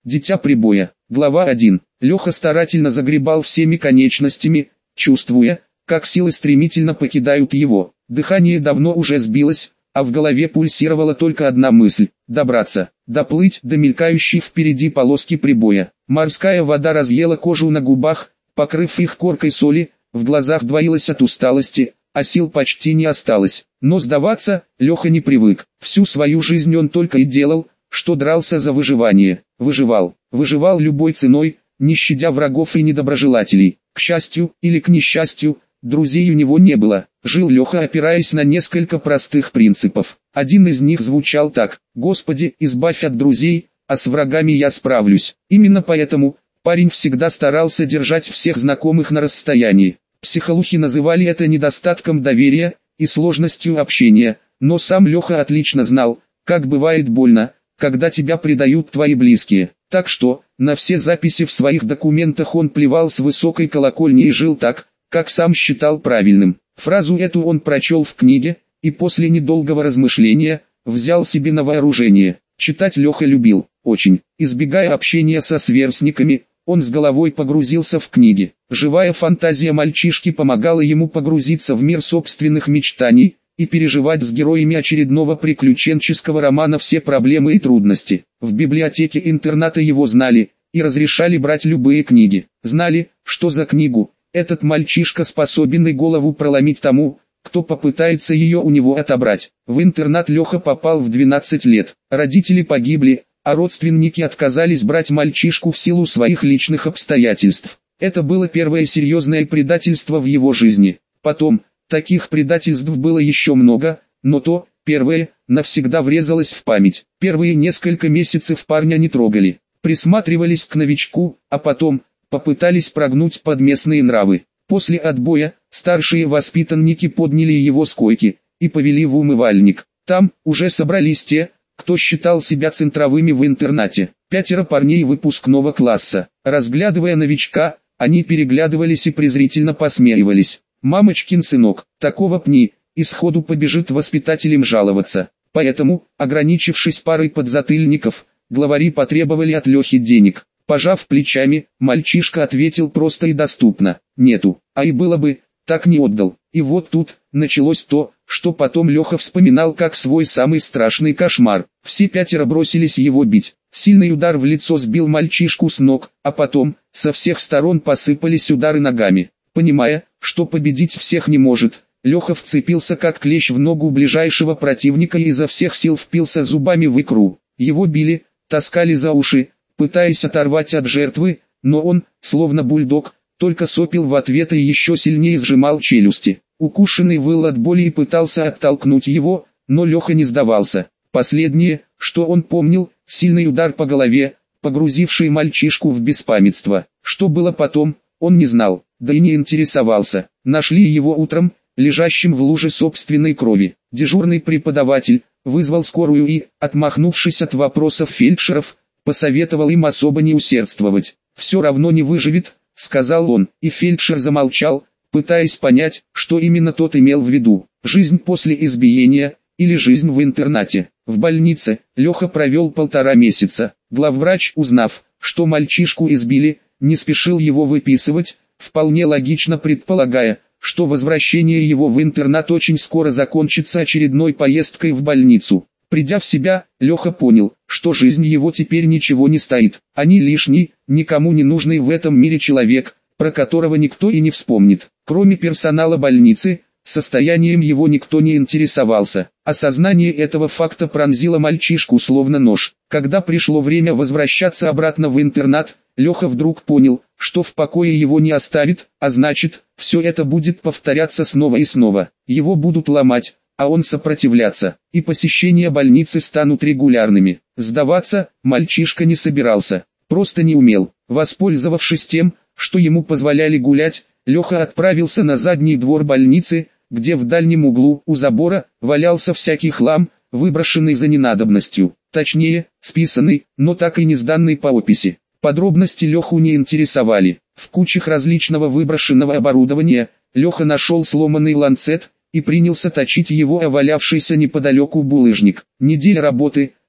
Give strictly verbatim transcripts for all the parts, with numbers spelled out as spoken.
Дитя прибоя. Глава один. Леха старательно загребал всеми конечностями, чувствуя, как силы стремительно покидают его. Дыхание давно уже сбилось, а в голове пульсировала только одна мысль – добраться, доплыть до мелькающей впереди полоски прибоя. Морская вода разъела кожу на губах, покрыв их коркой соли, в глазах двоилось от усталости, а сил почти не осталось. Но сдаваться Леха не привык. Всю свою жизнь он только и делал, что дрался за выживание. Выживал, выживал любой ценой, не щадя врагов и недоброжелателей. К счастью или к несчастью, друзей у него не было. Жил Леха, опираясь на несколько простых принципов. Один из них звучал так: «Господи, избавь от друзей, а с врагами я справлюсь». Именно поэтому парень всегда старался держать всех знакомых на расстоянии. Психологи называли это недостатком доверия и сложностью общения, но сам Леха отлично знал, как бывает больно, когда тебя предают твои близкие. Так что, на все записи в своих документах он плевал с высокой колокольни и жил так, как сам считал правильным. Фразу эту он прочел в книге, и после недолгого размышления, взял себе на вооружение. Читать Леха любил, очень. Избегая общения со сверстниками, он с головой погрузился в книги. Живая фантазия мальчишки помогала ему погрузиться в мир собственных мечтаний и переживать с героями очередного приключенческого романа все проблемы и трудности. В библиотеке интерната его знали и разрешали брать любые книги. Знали, что за книгу этот мальчишка способен и голову проломить тому, кто попытается ее у него отобрать. В интернат Леха попал в двенадцать лет. Родители погибли, а родственники отказались брать мальчишку в силу своих личных обстоятельств. Это было первое серьезное предательство в его жизни. Потом, таких предательств было еще много, но то, первое, навсегда врезалось в память. Первые несколько месяцев парня не трогали, присматривались к новичку, а потом попытались прогнуть под местные нравы. После отбоя, старшие воспитанники подняли его с койки и повели в умывальник. Там уже собрались те, кто считал себя центровыми в интернате. Пятеро парней выпускного класса. Разглядывая новичка, они переглядывались и презрительно посмеивались. «Мамочкин сынок, такого пни, и сходу побежит воспитателям жаловаться». Поэтому, ограничившись парой подзатыльников, главари потребовали от Лехи денег. Пожав плечами, мальчишка ответил просто и доступно: «Нету, а и было бы, так не отдал». И вот тут началось то, что потом Леха вспоминал как свой самый страшный кошмар. Все пятеро бросились его бить. Сильный удар в лицо сбил мальчишку с ног, а потом, со всех сторон посыпались удары ногами. Понимая, что победить всех не может, Леха вцепился как клещ в ногу ближайшего противника и изо всех сил впился зубами в икру. Его били, таскали за уши, пытаясь оторвать от жертвы, но он, словно бульдог, только сопел в ответ и еще сильнее сжимал челюсти. Укушенный выл от боли и пытался оттолкнуть его, но Леха не сдавался. Последнее, что он помнил, сильный удар по голове, погрузивший мальчишку в беспамятство. Что было потом, он не знал, да и не интересовался. Нашли его утром, лежащим в луже собственной крови. Дежурный преподаватель вызвал скорую и, отмахнувшись от вопросов фельдшеров, посоветовал им особо не усердствовать. «Все равно не выживет», — сказал он, и фельдшер замолчал, пытаясь понять, что именно тот имел в виду. Жизнь после избиения или жизнь в интернате. В больнице Леха провел полтора месяца. Главврач, узнав, что мальчишку избили, не спешил его выписывать, вполне логично предполагая, что возвращение его в интернат очень скоро закончится очередной поездкой в больницу. Придя в себя, Леха понял, что жизнь его теперь ничего не стоит. Они лишний, никому не нужный в этом мире человек, про которого никто и не вспомнит. Кроме персонала больницы, состоянием его никто не интересовался. Осознание этого факта пронзило мальчишку словно нож. Когда пришло время возвращаться обратно в интернат, Леха вдруг понял, что в покое его не оставит, а значит, все это будет повторяться снова и снова. Его будут ломать, а он сопротивляться, и посещения больницы станут регулярными. Сдаваться мальчишка не собирался, просто не умел. Воспользовавшись тем, что ему позволяли гулять, Леха отправился на задний двор больницы, где в дальнем углу у забора валялся всякий хлам, выброшенный за ненадобностью, точнее, списанный, но так и не сданный по описи. Подробности Леху не интересовали. В кучах различного выброшенного оборудования Леха нашел сломанный ланцет и принялся точить его о валявшийся неподалеку булыжник. Неделя работы,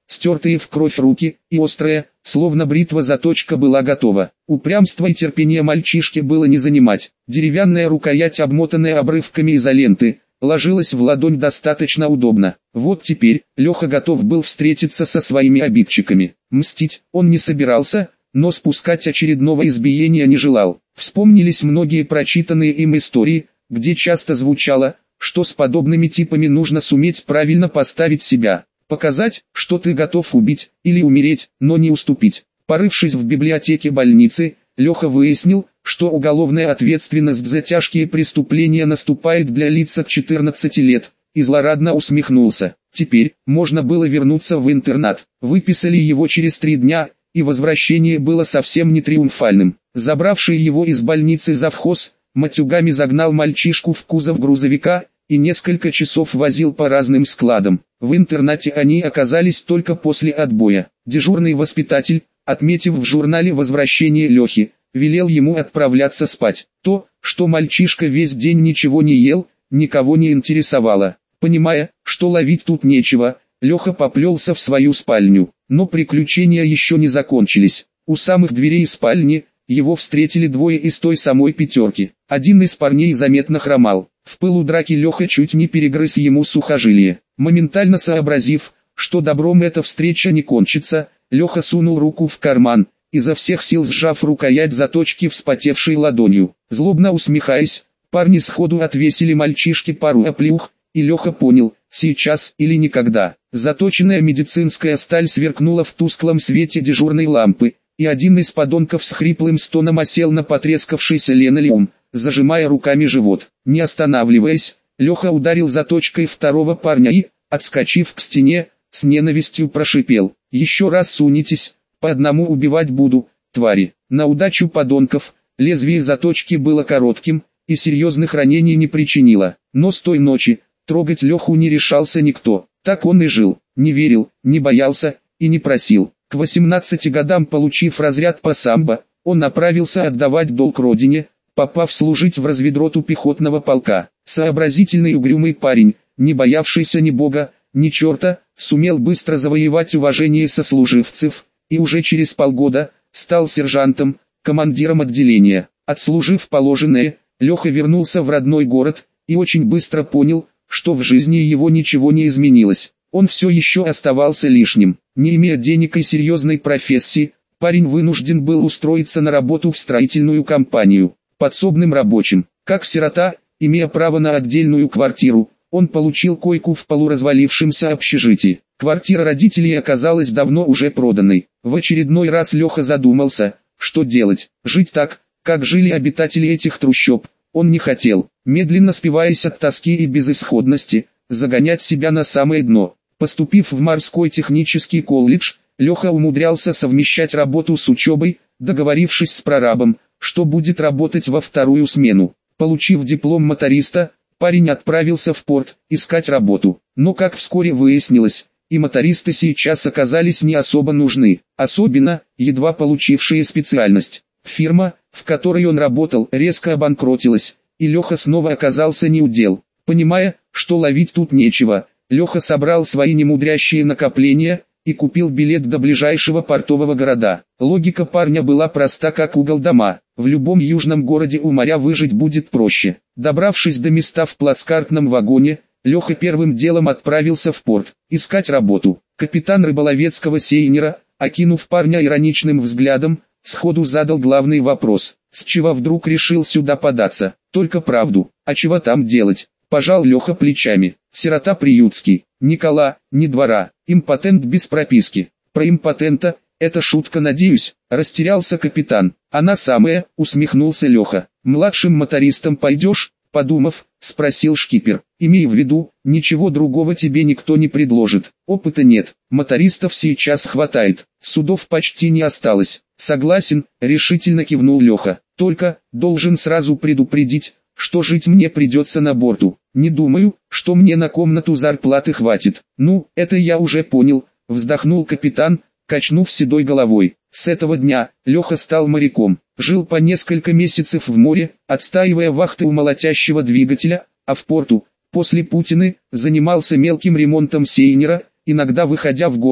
стертые в кровь руки, и острая, словно бритва заточка была готова. Упрямство и терпение мальчишки было не занимать. Деревянная рукоять, обмотанная обрывками изоленты, ложилась в ладонь достаточно удобно. Вот теперь Леха готов был встретиться со своими обидчиками. Мстить он не собирался, но спускать очередного избиения не желал. Вспомнились многие прочитанные им истории, где часто звучало, что с подобными типами нужно суметь правильно поставить себя, показать, что ты готов убить или умереть, но не уступить. Порывшись в библиотеке больницы, Леха выяснил, что уголовная ответственность за тяжкие преступления наступает для лиц от четырнадцати лет, и злорадно усмехнулся. Теперь можно было вернуться в интернат. Выписали его через три дня, и возвращение было совсем не триумфальным. Забравший его из больницы завхоз матюгами загнал мальчишку в кузов грузовика и несколько часов возил по разным складам. В интернате они оказались только после отбоя. Дежурный воспитатель, отметив в журнале возвращение Лехи, велел ему отправляться спать. То, что мальчишка весь день ничего не ел, никого не интересовало. Понимая, что ловить тут нечего, Леха поплелся в свою спальню. Но приключения еще не закончились. У самых дверей спальни его встретили двое из той самой пятерки. Один из парней заметно хромал. В пылу драки Леха чуть не перегрыз ему сухожилие. Моментально сообразив, что добром эта встреча не кончится, Леха сунул руку в карман, изо всех сил сжав рукоять заточки вспотевшей ладонью. Злобно усмехаясь, парни сходу отвесили мальчишке пару оплеух, и Леха понял, сейчас или никогда. Заточенная медицинская сталь сверкнула в тусклом свете дежурной лампы, и один из подонков с хриплым стоном осел на потрескавшийся линолеум, зажимая руками живот. Не останавливаясь, Леха ударил заточкой второго парня и, отскочив к стене, с ненавистью прошипел: «Еще раз сунетесь, по одному убивать буду, твари». На удачу подонков, лезвие заточки было коротким, и серьезных ранений не причинило. Но с той ночи, трогать Леху не решался никто. Так он и жил, не верил, не боялся и не просил. К восемнадцати годам, получив разряд по самбо, он направился отдавать долг родине, попав служить в разведроту пехотного полка. Сообразительный угрюмый парень, не боявшийся ни бога, ни черта, сумел быстро завоевать уважение сослуживцев, и уже через полгода стал сержантом, командиром отделения. Отслужив положенное, Леха вернулся в родной город и очень быстро понял, что в жизни его ничего не изменилось. Он все еще оставался лишним. Не имея денег и серьезной профессии, парень вынужден был устроиться на работу в строительную компанию, подсобным рабочим. Как сирота, имея право на отдельную квартиру, он получил койку в полуразвалившемся общежитии. Квартира родителей оказалась давно уже проданной. В очередной раз Леха задумался, что делать. Жить так, как жили обитатели этих трущоб, он не хотел. Медленно спиваясь от тоски и безысходности, загонять себя на самое дно. Поступив в морской технический колледж, Леха умудрялся совмещать работу с учебой, договорившись с прорабом, что будет работать во вторую смену. Получив диплом моториста, парень отправился в порт искать работу. Но, как вскоре выяснилось, и мотористы сейчас оказались не особо нужны, особенно, едва получившие специальность. Фирма, в которой он работал, резко обанкротилась, и Леха снова оказался неудел. Понимая, что ловить тут нечего, Леха собрал свои немудрящие накопления и купил билет до ближайшего портового города. Логика парня была проста как угол дома. В любом южном городе у моря выжить будет проще. Добравшись до места в плацкартном вагоне, Леха первым делом отправился в порт, искать работу. Капитан рыболовецкого сейнера, окинув парня ироничным взглядом, сходу задал главный вопрос: с чего вдруг решил сюда податься? Только правду, а чего там делать? Пожал Леха плечами. Сирота приютский, ни кола, ни двора, импотент без прописки. Про импотента, это шутка, надеюсь, растерялся капитан. Она самая, усмехнулся Леха. Младшим мотористом пойдешь? Подумав, спросил шкипер. Имей в виду, ничего другого тебе никто не предложит. Опыта нет, мотористов сейчас хватает, судов почти не осталось. Согласен, решительно кивнул Леха. Только, должен сразу предупредить, что жить мне придется на борту. Не думаю, что мне на комнату зарплаты хватит. Ну, это я уже понял, вздохнул капитан, качнув седой головой. С этого дня Леха стал моряком. Жил по несколько месяцев в море, отстаивая вахты у молотящего двигателя, а в порту, после Путины, занимался мелким ремонтом сейнера, иногда выходя в город,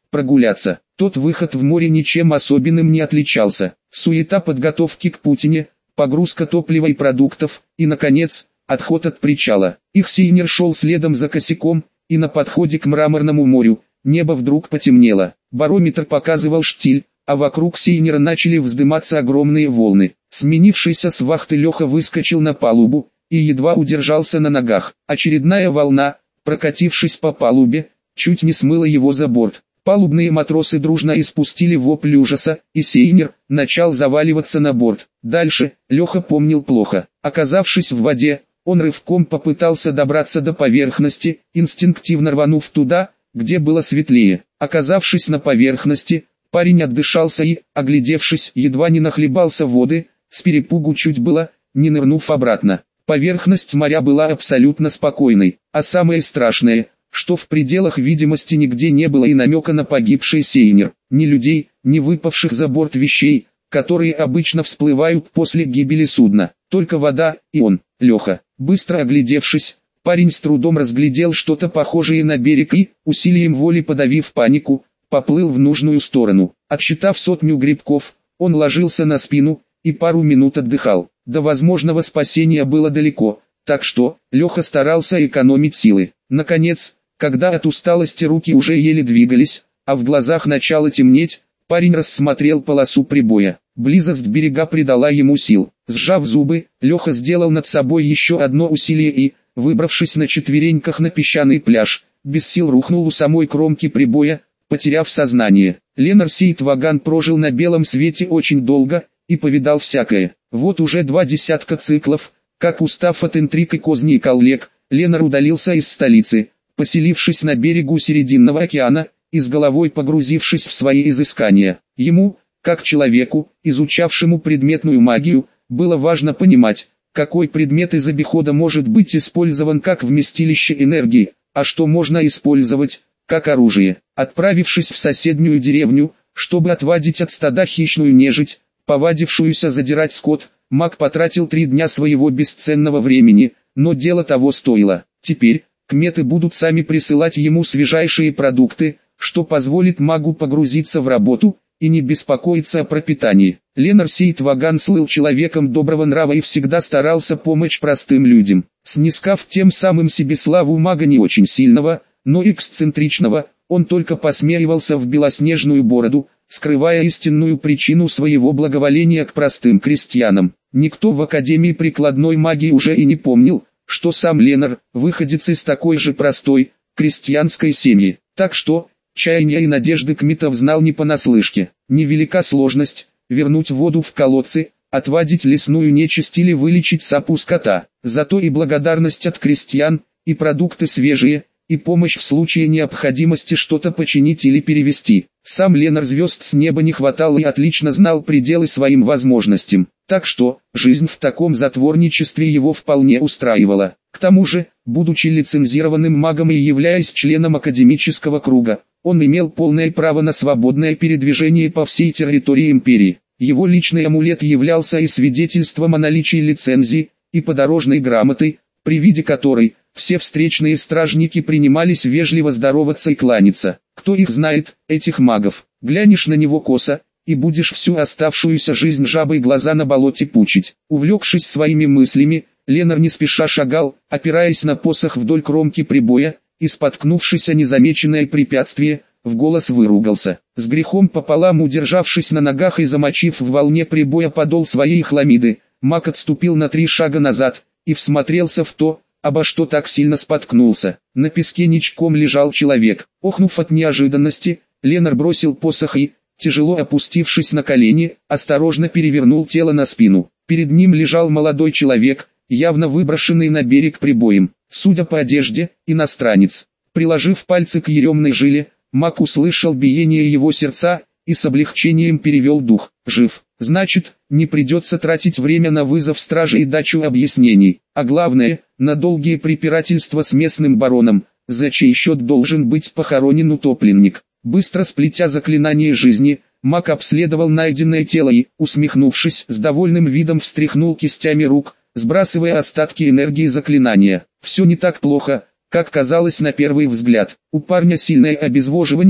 прогуляться. Тот выход в море ничем особенным не отличался. Суета подготовки к путине, погрузка топлива и продуктов, и, наконец, отход от причала. Их Сейнер шел следом за косяком, и на подходе к Мраморному морю, небо вдруг потемнело. Барометр показывал штиль, а вокруг Сейнера начали вздыматься огромные волны. Сменившийся с вахты Леха выскочил на палубу, и едва удержался на ногах. Очередная волна, прокатившись по палубе, чуть не смыла его за борт. Палубные матросы дружно испустили вопль ужаса, и Сейнер начал заваливаться на борт. Дальше, Леха помнил плохо. Оказавшись в воде, он рывком попытался добраться до поверхности, инстинктивно рванув туда, где было светлее. Оказавшись на поверхности, парень отдышался и, оглядевшись, едва не нахлебался воды, с перепугу чуть было, не нырнув обратно. Поверхность моря была абсолютно спокойной, а самое страшное, что в пределах видимости нигде не было и намека на погибший Сейнер, ни людей, ни выпавших за борт вещей, которые обычно всплывают после гибели судна, только вода и он, Леха. Быстро оглядевшись, парень с трудом разглядел что-то похожее на берег и, усилием воли подавив панику, поплыл в нужную сторону. Отсчитав сотню грибков, он ложился на спину и пару минут отдыхал. До возможного спасения было далеко, так что Леха старался экономить силы. Наконец, когда от усталости руки уже еле двигались, а в глазах начало темнеть, парень рассмотрел полосу прибоя. Близость берега придала ему сил. Сжав зубы, Леха сделал над собой еще одно усилие и, выбравшись на четвереньках на песчаный пляж, без сил рухнул у самой кромки прибоя, потеряв сознание. Ленар Сейтваган прожил на белом свете очень долго и повидал всякое. Вот уже два десятка циклов, как устав от интриг и козней коллег, Ленар удалился из столицы, поселившись на берегу Серединного океана, и с головой погрузившись в свои изыскания. Ему, как человеку, изучавшему предметную магию, было важно понимать, какой предмет из обихода может быть использован как вместилище энергии, а что можно использовать, как оружие. Отправившись в соседнюю деревню, чтобы отвадить от стада хищную нежить, повадившуюся задирать скот, маг потратил три дня своего бесценного времени, но дело того стоило. Теперь, кметы будут сами присылать ему свежайшие продукты, что позволит магу погрузиться в работу и не беспокоиться о пропитании. Ленар Сейтваган слыл человеком доброго нрава и всегда старался помочь простым людям, снискав тем самым себе славу мага не очень сильного, но эксцентричного. Он только посмеивался в белоснежную бороду, скрывая истинную причину своего благоволения к простым крестьянам. Никто в Академии прикладной магии уже и не помнил, что сам Ленар, выходец из такой же простой, крестьянской семьи. Так что, чаяния и надежды кметов знал не понаслышке. Невелика сложность, вернуть воду в колодцы, отвадить лесную нечисть или вылечить сапу скота. Зато и благодарность от крестьян, и продукты свежие, и помощь в случае необходимости что-то починить или перевести. Сам Ленар звезд с неба не хватал и отлично знал пределы своим возможностям. Так что, жизнь в таком затворничестве его вполне устраивала. К тому же, будучи лицензированным магом и являясь членом академического круга, он имел полное право на свободное передвижение по всей территории империи. Его личный амулет являлся и свидетельством о наличии лицензии, и подорожной грамотой, при виде которой все встречные стражники принимались вежливо здороваться и кланяться. Кто их знает, этих магов? Глянешь на него косо, и будешь всю оставшуюся жизнь жабой глаза на болоте пучить. Увлекшись своими мыслями, Ленар не спеша шагал, опираясь на посох вдоль кромки прибоя, и, споткнувшись о незамеченное препятствие, в голос выругался. С грехом пополам удержавшись на ногах и замочив в волне прибоя подол своей хламиды, маг отступил на три шага назад, и всмотрелся в то, обо что так сильно споткнулся. На песке ничком лежал человек. Охнув от неожиданности, Ленар бросил посох и, тяжело опустившись на колени, осторожно перевернул тело на спину. Перед ним лежал молодой человек, явно выброшенный на берег прибоем. Судя по одежде, иностранец. Приложив пальцы к еремной жиле, маг услышал биение его сердца и с облегчением перевел дух. Жив. Значит, не придется тратить время на вызов стражи и дачу объяснений. А главное, на долгие препирательства с местным бароном, за чей счет должен быть похоронен утопленник. Быстро сплетя заклинание жизни, маг обследовал найденное тело и, усмехнувшись, с довольным видом встряхнул кистями рук, сбрасывая остатки энергии заклинания. Все не так плохо, как казалось на первый взгляд. У парня сильное обезвоживание,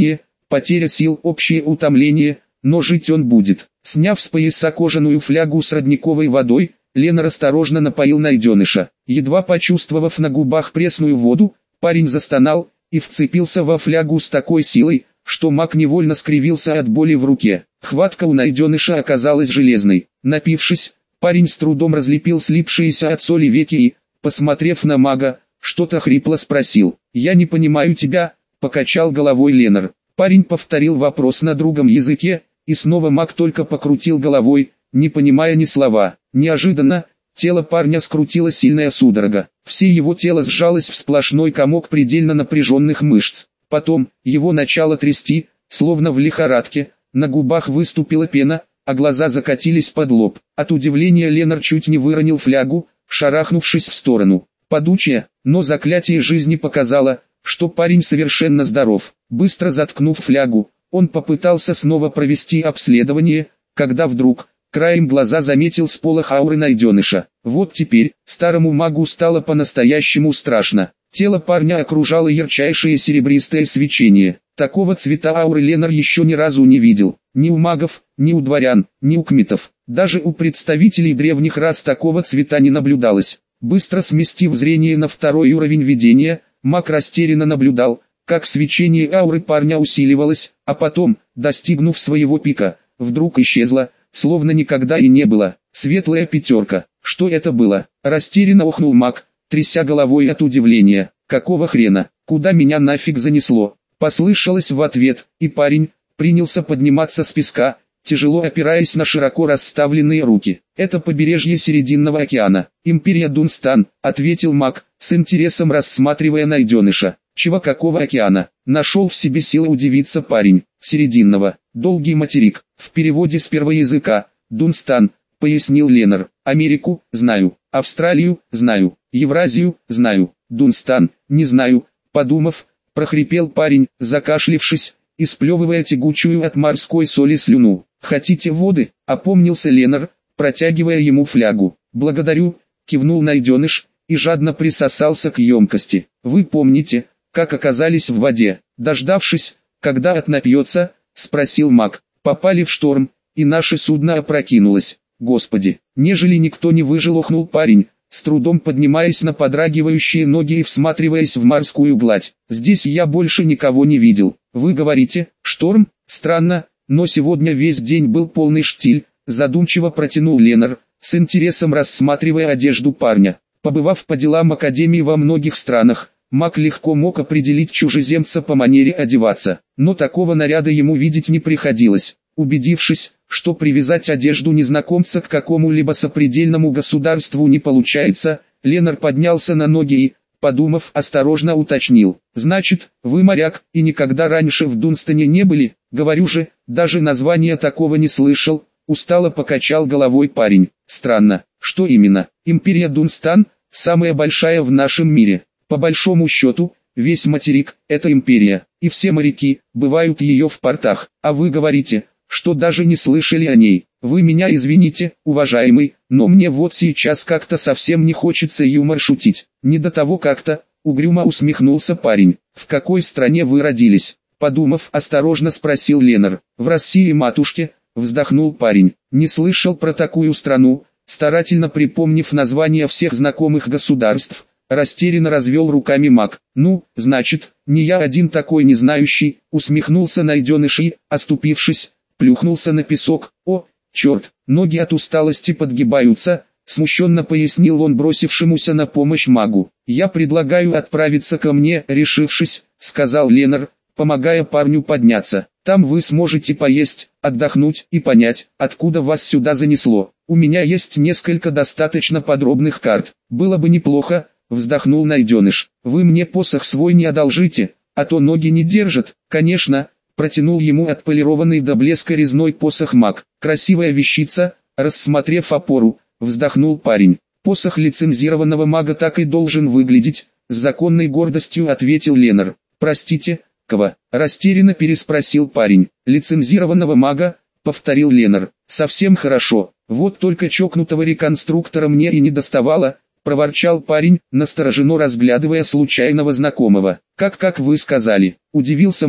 потеря сил, общее утомление, но жить он будет. Сняв с пояса кожаную флягу с родниковой водой, Ленар осторожно напоил найденыша. Едва почувствовав на губах пресную воду, парень застонал и вцепился во флягу с такой силой, что маг невольно скривился от боли в руке. Хватка у найденыша оказалась железной. Напившись, парень с трудом разлепил слипшиеся от соли веки и, посмотрев на мага, что-то хрипло спросил. «Я не понимаю тебя», — покачал головой Ленар. Парень повторил вопрос на другом языке, и снова маг только покрутил головой, не понимая ни слова. Неожиданно, тело парня скрутило сильная судорога. Все его тело сжалось в сплошной комок предельно напряженных мышц. Потом, его начало трясти, словно в лихорадке, на губах выступила пена, а глаза закатились под лоб. От удивления Ленар чуть не выронил флягу, шарахнувшись в сторону. Падучее, но заклятие жизни показало, что парень совершенно здоров. Быстро заткнув флягу, он попытался снова провести обследование, когда вдруг, краем глаза заметил сполох ауры найденыша. Вот теперь, старому магу стало по-настоящему страшно. Тело парня окружало ярчайшее серебристое свечение. Такого цвета ауры Ленар еще ни разу не видел. Ни у магов, ни у дворян, ни у кметов. Даже у представителей древних рас такого цвета не наблюдалось. Быстро сместив зрение на второй уровень видения, маг растерянно наблюдал, как свечение ауры парня усиливалось, а потом, достигнув своего пика, вдруг исчезло, словно никогда и не было. Светлая пятерка. Что это было? Растерянно охнул маг, тряся головой от удивления. Какого хрена? Куда меня нафиг занесло? Послышалось в ответ, и парень принялся подниматься с песка, тяжело опираясь на широко расставленные руки. «Это побережье Серединного океана, империя Дунстан», — ответил маг, с интересом рассматривая найденыша. «Чего какого океана?» — нашел в себе силы удивиться парень. «Серединного, долгий материк, в переводе с первого языка, Дунстан», — пояснил Ленар. «Америку, знаю, Австралию, знаю, Евразию, знаю, Дунстан, не знаю», — подумав, прохрипел парень, закашлившись и сплевывая тягучую от морской соли слюну. «Хотите воды?» — опомнился Ленар, протягивая ему флягу. «Благодарю», — кивнул найденыш и жадно присосался к емкости. «Вы помните, как оказались в воде?» Дождавшись, когда отнапьется, спросил маг. «Попали в шторм, и наше судно опрокинулось. Господи, нежели никто не выжил», — охнул парень, с трудом поднимаясь на подрагивающие ноги и всматриваясь в морскую гладь. «Здесь я больше никого не видел. Вы говорите, шторм? Странно, но сегодня весь день был полный штиль», — задумчиво протянул Ленар, с интересом рассматривая одежду парня. Побывав по делам Академии во многих странах, маг легко мог определить чужеземца по манере одеваться, но такого наряда ему видеть не приходилось. Убедившись, что привязать одежду незнакомца к какому-либо сопредельному государству не получается, Ленар поднялся на ноги и, подумав, осторожно уточнил. «Значит, вы моряк, и никогда раньше в Дунстане не были?» «Говорю же, даже названия такого не слышал», — устало покачал головой парень. «Странно, что именно? Империя Дунстан, самая большая в нашем мире. По большому счету, весь материк — это империя, и все моряки бывают ее в портах, а вы говорите, что даже не слышали о ней. Вы меня извините, уважаемый, но мне вот сейчас как-то совсем не хочется юмор шутить. Не до того как-то», — угрюмо усмехнулся парень. «В какой стране вы родились?» Подумав, осторожно спросил Ленар. «В России, матушке», — вздохнул парень. «Не слышал про такую страну», старательно припомнив названия всех знакомых государств, растерянно развел руками маг. «Ну, значит, не я один такой незнающий», — усмехнулся найденыш и, оступившись, плюхнулся на песок. «О, черт, ноги от усталости подгибаются», — смущенно пояснил он бросившемуся на помощь магу. «Я предлагаю отправиться ко мне», — решившись, сказал Ленар, помогая парню подняться. «Там вы сможете поесть, отдохнуть и понять, откуда вас сюда занесло. У меня есть несколько достаточно подробных карт. Было бы неплохо», — вздохнул найденыш. «Вы мне посох свой не одолжите, а то ноги не держат». «Конечно», — протянул ему отполированный до блеска резной посох маг. «Красивая вещица», — рассмотрев опору, вздохнул парень. «Посох лицензированного мага так и должен выглядеть», — с законной гордостью ответил Ленар. «Простите, кого?» — растерянно переспросил парень. «Лицензированного мага», — повторил Ленар. «Совсем хорошо, вот только чокнутого реконструктора мне и не доставало», — проворчал парень, настороженно разглядывая случайного знакомого. «Как как вы сказали?» — удивился маг,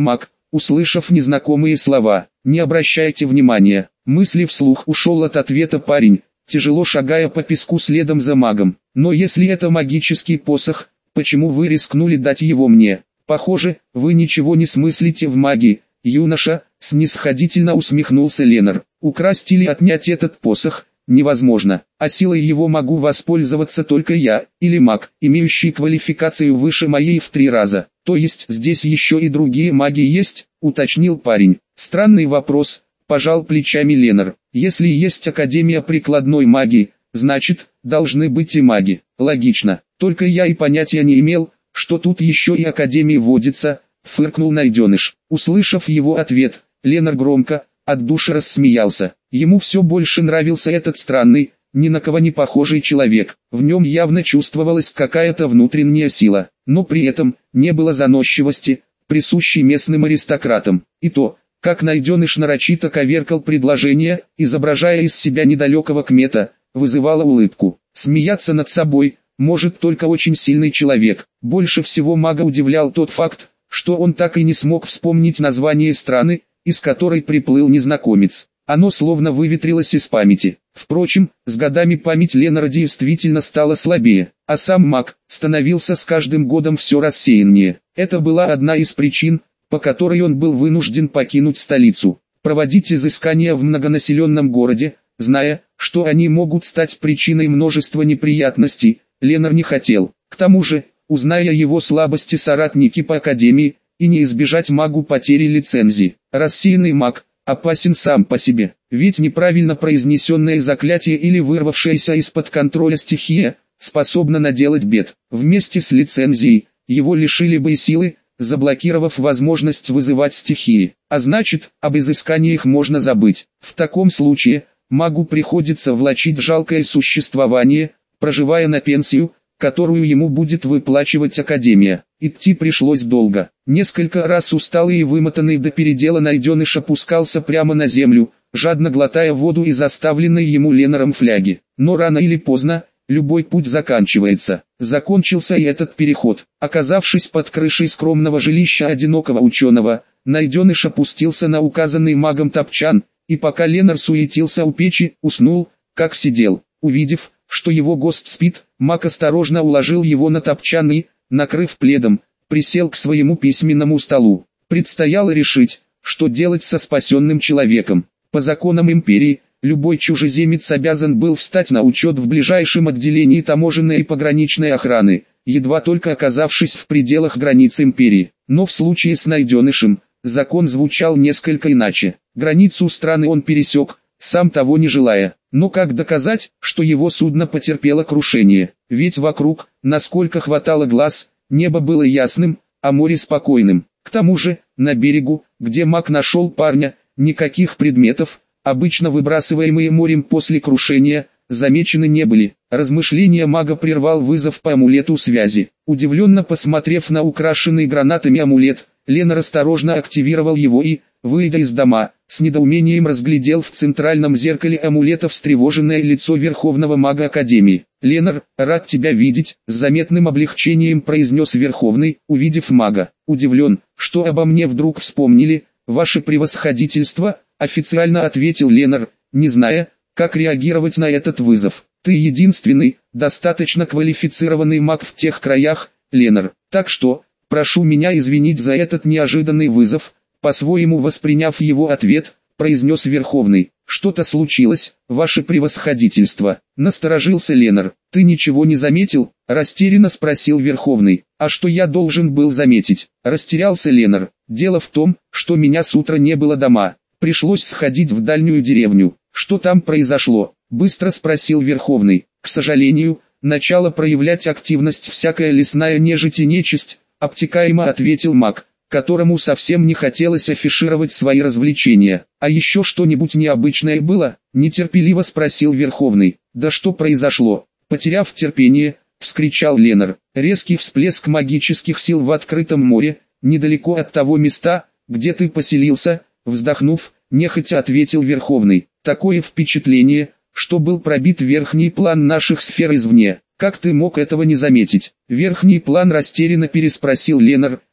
услышав незнакомые слова. «Не обращайте внимания». Мысли вслух ушел от ответа парень, тяжело шагая по песку следом за магом. «Но если это магический посох, почему вы рискнули дать его мне? Похоже, вы ничего не смыслите в магии, юноша», — снисходительно усмехнулся Ленар. «Украсть или отнять этот посох невозможно, а силой его могу воспользоваться только я, или маг, имеющий квалификацию выше моей в три раза. То есть здесь еще и другие маги есть?» — уточнил парень. «Странный вопрос», — пожал плечами Ленар. «Если есть Академия прикладной магии, значит, должны быть и маги. Логично. Только я и понятия не имел, что тут еще и Академии водится», — фыркнул найденыш. Услышав его ответ, Ленар громко, от души рассмеялся. Ему все больше нравился этот странный, ни на кого не похожий человек. В нем явно чувствовалась какая-то внутренняя сила, но при этом не было заносчивости, присущей местным аристократам. И то, как найденыш нарочито коверкал предложение, изображая из себя недалекого кмета, вызывало улыбку. Смеяться над собой может только очень сильный человек. Больше всего мага удивлял тот факт, что он так и не смог вспомнить название страны, из которой приплыл незнакомец. Оно словно выветрилось из памяти. Впрочем, с годами память Ленара действительно стала слабее, а сам маг становился с каждым годом все рассеяннее. Это была одна из причин, по которой он был вынужден покинуть столицу, проводить изыскания в многонаселенном городе, зная, что они могут стать причиной множества неприятностей. Ленар не хотел. К тому же, узная его слабости соратники по Академии, и не избежать магу потери лицензии. Рассеянный маг опасен сам по себе, ведь неправильно произнесенное заклятие или вырвавшаяся из-под контроля стихия способна наделать бед. Вместе с лицензией его лишили бы и силы, заблокировав возможность вызывать стихии, а значит, об изысканиях можно забыть. В таком случае магу приходится влачить жалкое существование, проживая на пенсию, которую ему будет выплачивать Академия. Идти пришлось долго. Несколько раз усталый и вымотанный до передела найденыш опускался прямо на землю, жадно глотая воду из оставленной ему Ленаром фляги. Но рано или поздно, любой путь заканчивается. Закончился и этот переход. Оказавшись под крышей скромного жилища одинокого ученого, найденыш опустился на указанный магом топчан, и пока Ленар суетился у печи, уснул, как сидел. Увидев, что его гость спит, маг осторожно уложил его на топчан и, накрыв пледом, присел к своему письменному столу. Предстояло решить, что делать со спасенным человеком. По законам империи, любой чужеземец обязан был встать на учет в ближайшем отделении таможенной и пограничной охраны, едва только оказавшись в пределах границ империи. Но в случае с найденышем, закон звучал несколько иначе. Границу страны он пересек, сам того не желая. Но как доказать, что его судно потерпело крушение? Ведь вокруг, насколько хватало глаз, небо было ясным, а море спокойным. К тому же, на берегу, где маг нашел парня, никаких предметов, обычно выбрасываемые морем после крушения, замечены не были. Размышления мага прервал вызов по амулету связи. Удивленно посмотрев на украшенный гранатами амулет, Ленар осторожно активировал его и, выйдя из дома, с недоумением разглядел в центральном зеркале амулета встревоженное лицо Верховного Мага Академии. «Ленар, рад тебя видеть», — с заметным облегчением произнес Верховный, увидев мага. «Удивлен, что обо мне вдруг вспомнили, ваше превосходительство», — официально ответил Ленар, не зная, как реагировать на этот вызов. «Ты единственный, достаточно квалифицированный маг в тех краях, Ленар, так что, прошу меня извинить за этот неожиданный вызов», — по-своему восприняв его ответ, произнес Верховный. «Что-то случилось, ваше превосходительство», — насторожился Ленар. «Ты ничего не заметил?» — растерянно спросил Верховный. «А что я должен был заметить?» — растерялся Ленар. «Дело в том, что меня с утра не было дома. Пришлось сходить в дальнюю деревню. Что там произошло?» — быстро спросил Верховный. «К сожалению, начала проявлять активность всякая лесная нежить и нечисть», — обтекаемо ответил маг, которому совсем не хотелось афишировать свои развлечения. «А еще что-нибудь необычное было?» — нетерпеливо спросил Верховный. «Да что произошло?» — потеряв терпение, вскричал Ленар. «Резкий всплеск магических сил в открытом море, недалеко от того места, где ты поселился», — вздохнув, нехотя ответил Верховный. «Такое впечатление, что был пробит верхний план наших сфер извне. Как ты мог этого не заметить?» «Верхний план?» — растерянно переспросил Ленар,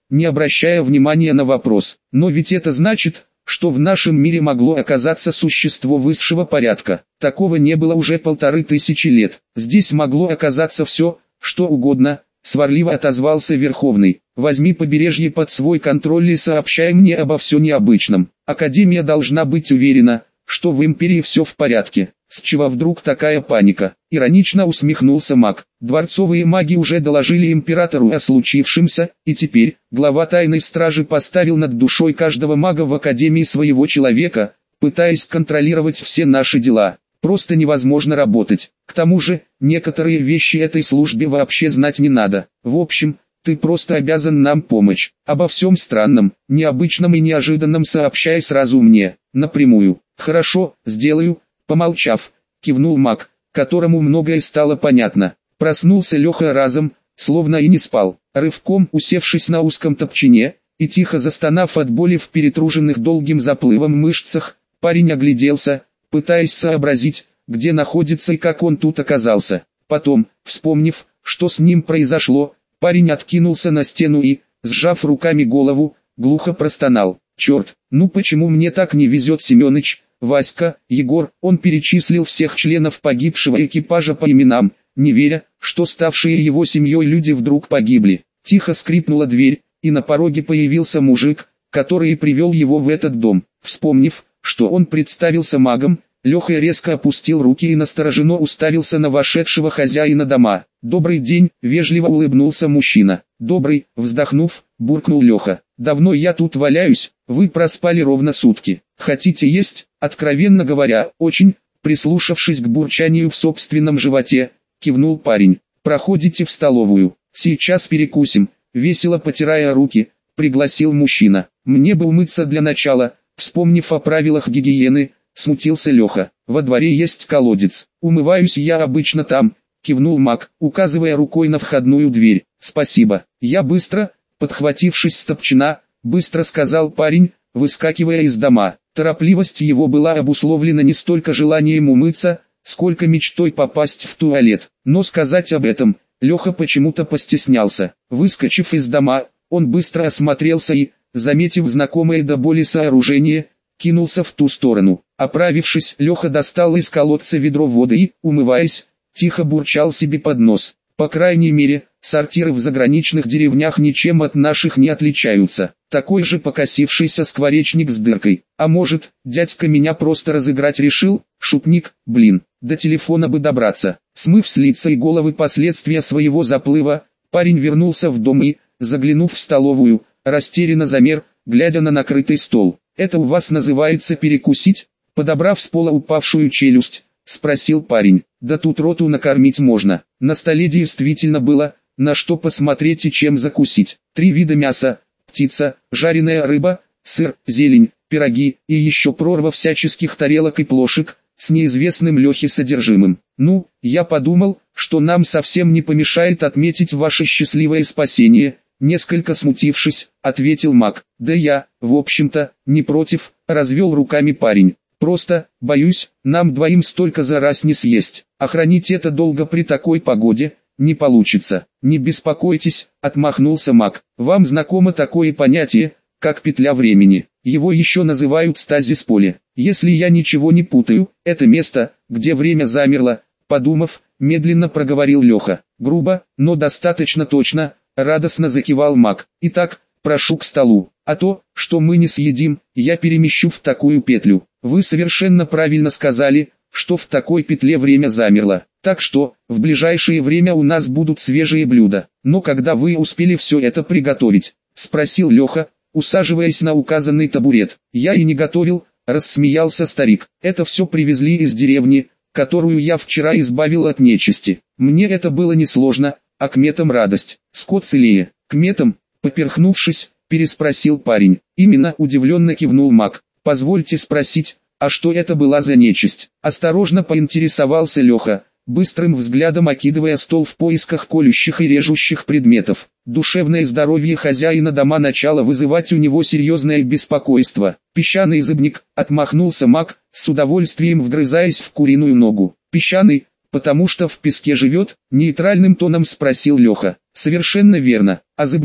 не обращая внимания на вопрос. Но ведь это значит, что в нашем мире могло оказаться существо высшего порядка. Такого не было уже полторы тысячи лет. Здесь могло оказаться все, что угодно, сварливо отозвался Верховный. Возьми побережье под свой контроль и сообщай мне обо все необычном. Академия должна быть уверена, что в империи все в порядке. С чего вдруг такая паника? Иронично усмехнулся маг. Дворцовые маги уже доложили императору о случившемся, и теперь глава тайной стражи поставил над душой каждого мага в Академии своего человека, пытаясь контролировать все наши дела. Просто невозможно работать. К тому же, некоторые вещи этой службе вообще знать не надо. В общем, ты просто обязан нам помочь. Обо всем странном, необычном и неожиданном сообщай сразу мне, напрямую. Хорошо, сделаю. Помолчав, кивнул маг, которому многое стало понятно. Проснулся Леха разом, словно и не спал. Рывком усевшись на узком топчине, и тихо застонав от боли в перетруженных долгим заплывом мышцах, парень огляделся, пытаясь сообразить, где находится и как он тут оказался. Потом, вспомнив, что с ним произошло, парень откинулся на стену и, сжав руками голову, глухо простонал. «Черт, ну почему мне так не везет, Семёныч?» Васька, Егор, он перечислил всех членов погибшего экипажа по именам, не веря, что ставшие его семьей люди вдруг погибли. Тихо скрипнула дверь, и на пороге появился мужик, который привел его в этот дом. Вспомнив, что он представился магом, Леха резко опустил руки и настороженно уставился на вошедшего хозяина дома. «Добрый день», — вежливо улыбнулся мужчина. «Добрый», — вздохнув, буркнул Леха. «Давно я тут валяюсь, вы проспали ровно сутки. Хотите есть?» Откровенно говоря, очень, прислушавшись к бурчанию в собственном животе, кивнул парень. «Проходите в столовую, сейчас перекусим», весело потирая руки, пригласил мужчина. «Мне бы умыться для начала», вспомнив о правилах гигиены, смутился Леха. «Во дворе есть колодец, умываюсь я обычно там», кивнул маг, указывая рукой на входную дверь. «Спасибо, я быстро», подхватившись с топчина, быстро сказал парень, выскакивая из дома. Торопливость его была обусловлена не столько желанием умыться, сколько мечтой попасть в туалет. Но сказать об этом, Леха почему-то постеснялся. Выскочив из дома, он быстро осмотрелся и, заметив знакомое до боли сооружение, кинулся в ту сторону. Оправившись, Леха достал из колодца ведро воды и, умываясь, тихо бурчал себе под нос. По крайней мере, сортиры в заграничных деревнях ничем от наших не отличаются. Такой же покосившийся скворечник с дыркой. А может, дядька меня просто разыграть решил? Шутник, блин, до телефона бы добраться. Смыв с лица и головы последствия своего заплыва, парень вернулся в дом и, заглянув в столовую, растерянно замер, глядя на накрытый стол. «Это у вас называется перекусить?» Подобрав с пола упавшую челюсть, спросил парень. «Да тут роту накормить можно». На столе действительно было, на что посмотреть и чем закусить. Три вида мяса, птица, жареная рыба, сыр, зелень, пироги и еще прорва всяческих тарелок и плошек, с неизвестным Лехе содержимым. «Ну, я подумал, что нам совсем не помешает отметить ваше счастливое спасение», несколько смутившись, ответил маг. «Да я, в общем-то, не против», развел руками парень. «Просто, боюсь, нам двоим столько за раз не съесть. Охранить это долго при такой погоде не получится». «Не беспокойтесь», отмахнулся маг. «Вам знакомо такое понятие, как петля времени. Его еще называют стазис поле. Если я ничего не путаю, это место, где время замерло», подумав, медленно проговорил Леха. «Грубо, но достаточно точно», радостно закивал маг. «Итак, прошу к столу, а то, что мы не съедим, я перемещу в такую петлю». «Вы совершенно правильно сказали, что в такой петле время замерло. Так что, в ближайшее время у нас будут свежие блюда. Но когда вы успели все это приготовить?» спросил Леха, усаживаясь на указанный табурет. «Я и не готовил», рассмеялся старик. «Это все привезли из деревни, которую я вчера избавил от нечисти. Мне это было несложно, а кметам радость. Скот целее». «Кметам?» поперхнувшись, переспросил парень. «Именно», удивленно кивнул маг. «Позвольте спросить, а что это была за нечисть?» Осторожно поинтересовался Леха, быстрым взглядом окидывая стол в поисках колющих и режущих предметов. Душевное здоровье хозяина дома начало вызывать у него серьезное беспокойство. «Песчаный зыбник», отмахнулся маг, с удовольствием вгрызаясь в куриную ногу. «Песчаный, потому что в песке живет?» нейтральным тоном спросил Леха. «Совершенно верно. А зыбник,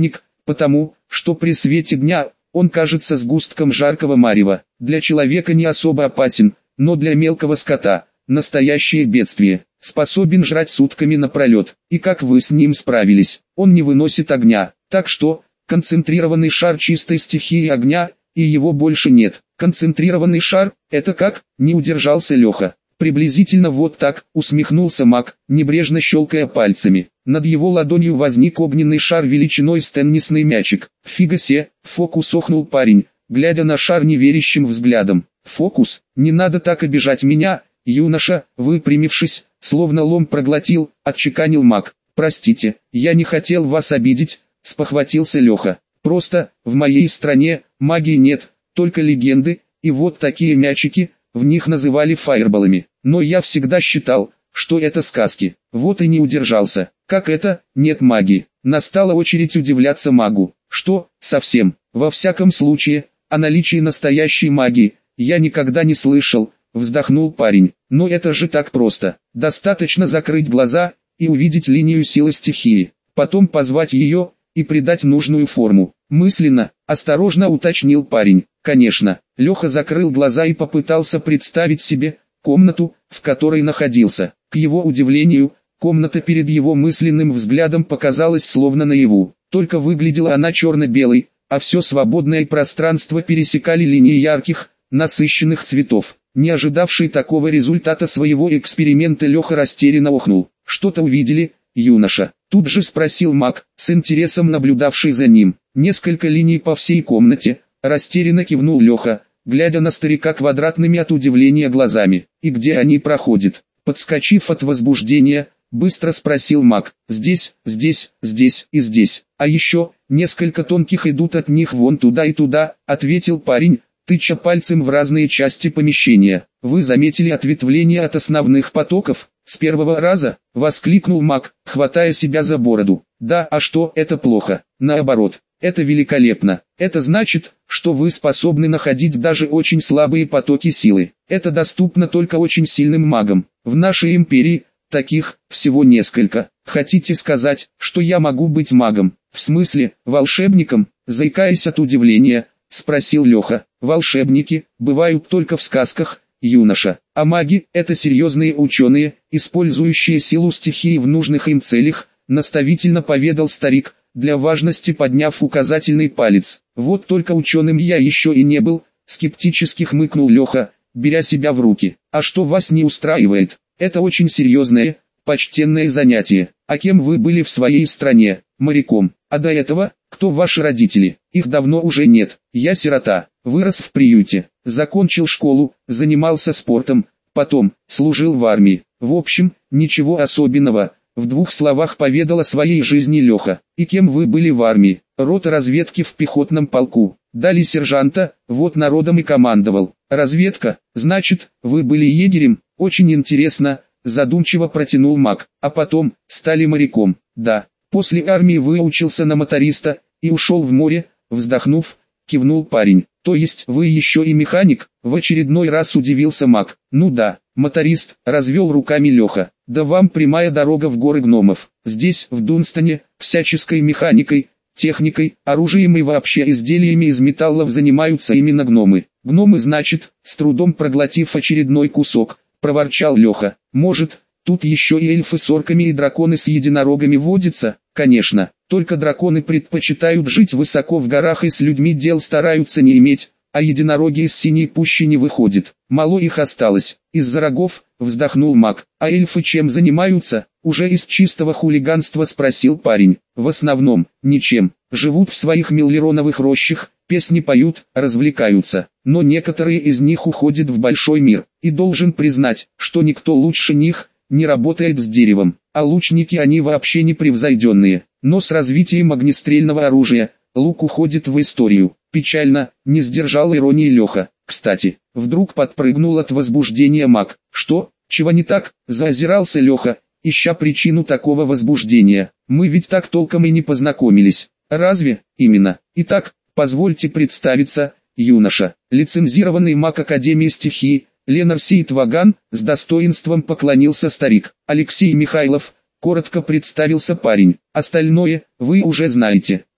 потому, что при свете дня он кажется сгустком жаркого марева. Для человека не особо опасен, но для мелкого скота – настоящее бедствие. Способен жрать сутками напролет. И как вы с ним справились? Он не выносит огня, так что концентрированный шар чистой стихии огня, и его больше нет. Концентрированный шар – это как? Не удержался Леха. Приблизительно вот так, усмехнулся маг, небрежно щелкая пальцами. Над его ладонью возник огненный шар величиной с теннисный мячик. Фига се, фокус, охнул парень, глядя на шар неверящим взглядом. Фокус, не надо так обижать меня, юноша, выпрямившись, словно лом проглотил, отчеканил маг. Простите, я не хотел вас обидеть, спохватился Леха. Просто, в моей стране, магии нет, только легенды, и вот такие мячики, в них называли фаерболами. Но я всегда считал, что это сказки. Вот и не удержался. Как это, нет магии? Настала очередь удивляться магу. Что, совсем? Во всяком случае, о наличии настоящей магии я никогда не слышал, вздохнул парень. Но это же так просто. Достаточно закрыть глаза и увидеть линию силы стихии. Потом позвать ее и придать нужную форму. Мысленно, осторожно уточнил парень. Конечно, Леха закрыл глаза и попытался представить себе комнату, в которой находился. К его удивлению, комната перед его мысленным взглядом показалась словно наяву. Только выглядела она черно-белой, а все свободное пространство пересекали линии ярких, насыщенных цветов. Не ожидавший такого результата своего эксперимента, Леха растерянно охнул. «Что-то увидели, юноша?» Тут же спросил маг, с интересом наблюдавший за ним. «Несколько линий по всей комнате», растерянно кивнул Леха, глядя на старика квадратными от удивления глазами. «И где они проходят?» Подскочив от возбуждения, быстро спросил маг. «Здесь, здесь, здесь и здесь. А еще, несколько тонких идут от них вон туда и туда», ответил парень, тыча пальцем в разные части помещения. «Вы заметили ответвление от основных потоков?» «С первого раза?» — воскликнул маг, хватая себя за бороду. «Да, а что, это плохо? Наоборот, это великолепно. Это значит, что вы способны находить даже очень слабые потоки силы. Это доступно только очень сильным магам. В нашей империи таких всего несколько. Хотите сказать, что я могу быть магом? В смысле, волшебником?» Заикаясь от удивления, спросил Леха. «Волшебники бывают только в сказках, юноша, а маги – это серьезные ученые, использующие силу стихии в нужных им целях», наставительно поведал старик, для важности подняв указательный палец. «Вот только ученым я еще и не был», скептически хмыкнул Леха, беря себя в руки. «А что вас не устраивает? Это очень серьезное, почтенное занятие. А кем вы были в своей стране? Моряком. А до этого, кто ваши родители? Их давно уже нет. Я сирота, вырос в приюте, закончил школу, занимался спортом, потом служил в армии. В общем, ничего особенного», в двух словах поведал о своей жизни Леха. «И кем вы были в армии?» «Рота разведки в пехотном полку. Дали сержанта, вот народом и командовал». «Разведка, значит, вы были егерем?» «Очень интересно», задумчиво протянул маг. «А потом, стали моряком?» «Да, после армии выучился на моториста и ушел в море», вздохнув, кивнул парень. «То есть вы еще и механик?» В очередной раз удивился маг. «Ну да, моторист», развел руками Леха. «Да вам прямая дорога в горы гномов. Здесь, в Дунстоне, всяческой механикой, техникой, оружием и вообще изделиями из металлов занимаются именно гномы». «Гномы, значит?» С трудом проглотив очередной кусок, проворчал Леха. «Может, тут еще и эльфы с орками и драконы с единорогами водятся?» «Конечно, только драконы предпочитают жить высоко в горах и с людьми дел стараются не иметь, а единороги из синей пущи не выходят. Мало их осталось, из-за рогов», вздохнул маг. «А эльфы чем занимаются?» Уже из чистого хулиганства спросил парень. «В основном, ничем. Живут в своих миллероновых рощах, песни поют, развлекаются. Но некоторые из них уходят в большой мир. И должен признать, что никто лучше них не работает с деревом. А лучники они вообще непревзойденные. Но с развитием огнестрельного оружия, лук уходит в историю». Печально, не сдержал иронии Леха. «Кстати», вдруг подпрыгнул от возбуждения маг. «Что? Чего не так?» Заозирался Леха, ища причину такого возбуждения. «Мы ведь так толком и не познакомились». «Разве?» «Именно. Итак, позвольте представиться, юноша». Лицензированный маг Академии стихии, Ленар Сейтваган, с достоинством поклонился старик. «Алексей Михайлов», коротко представился парень. «Остальное, вы уже знаете».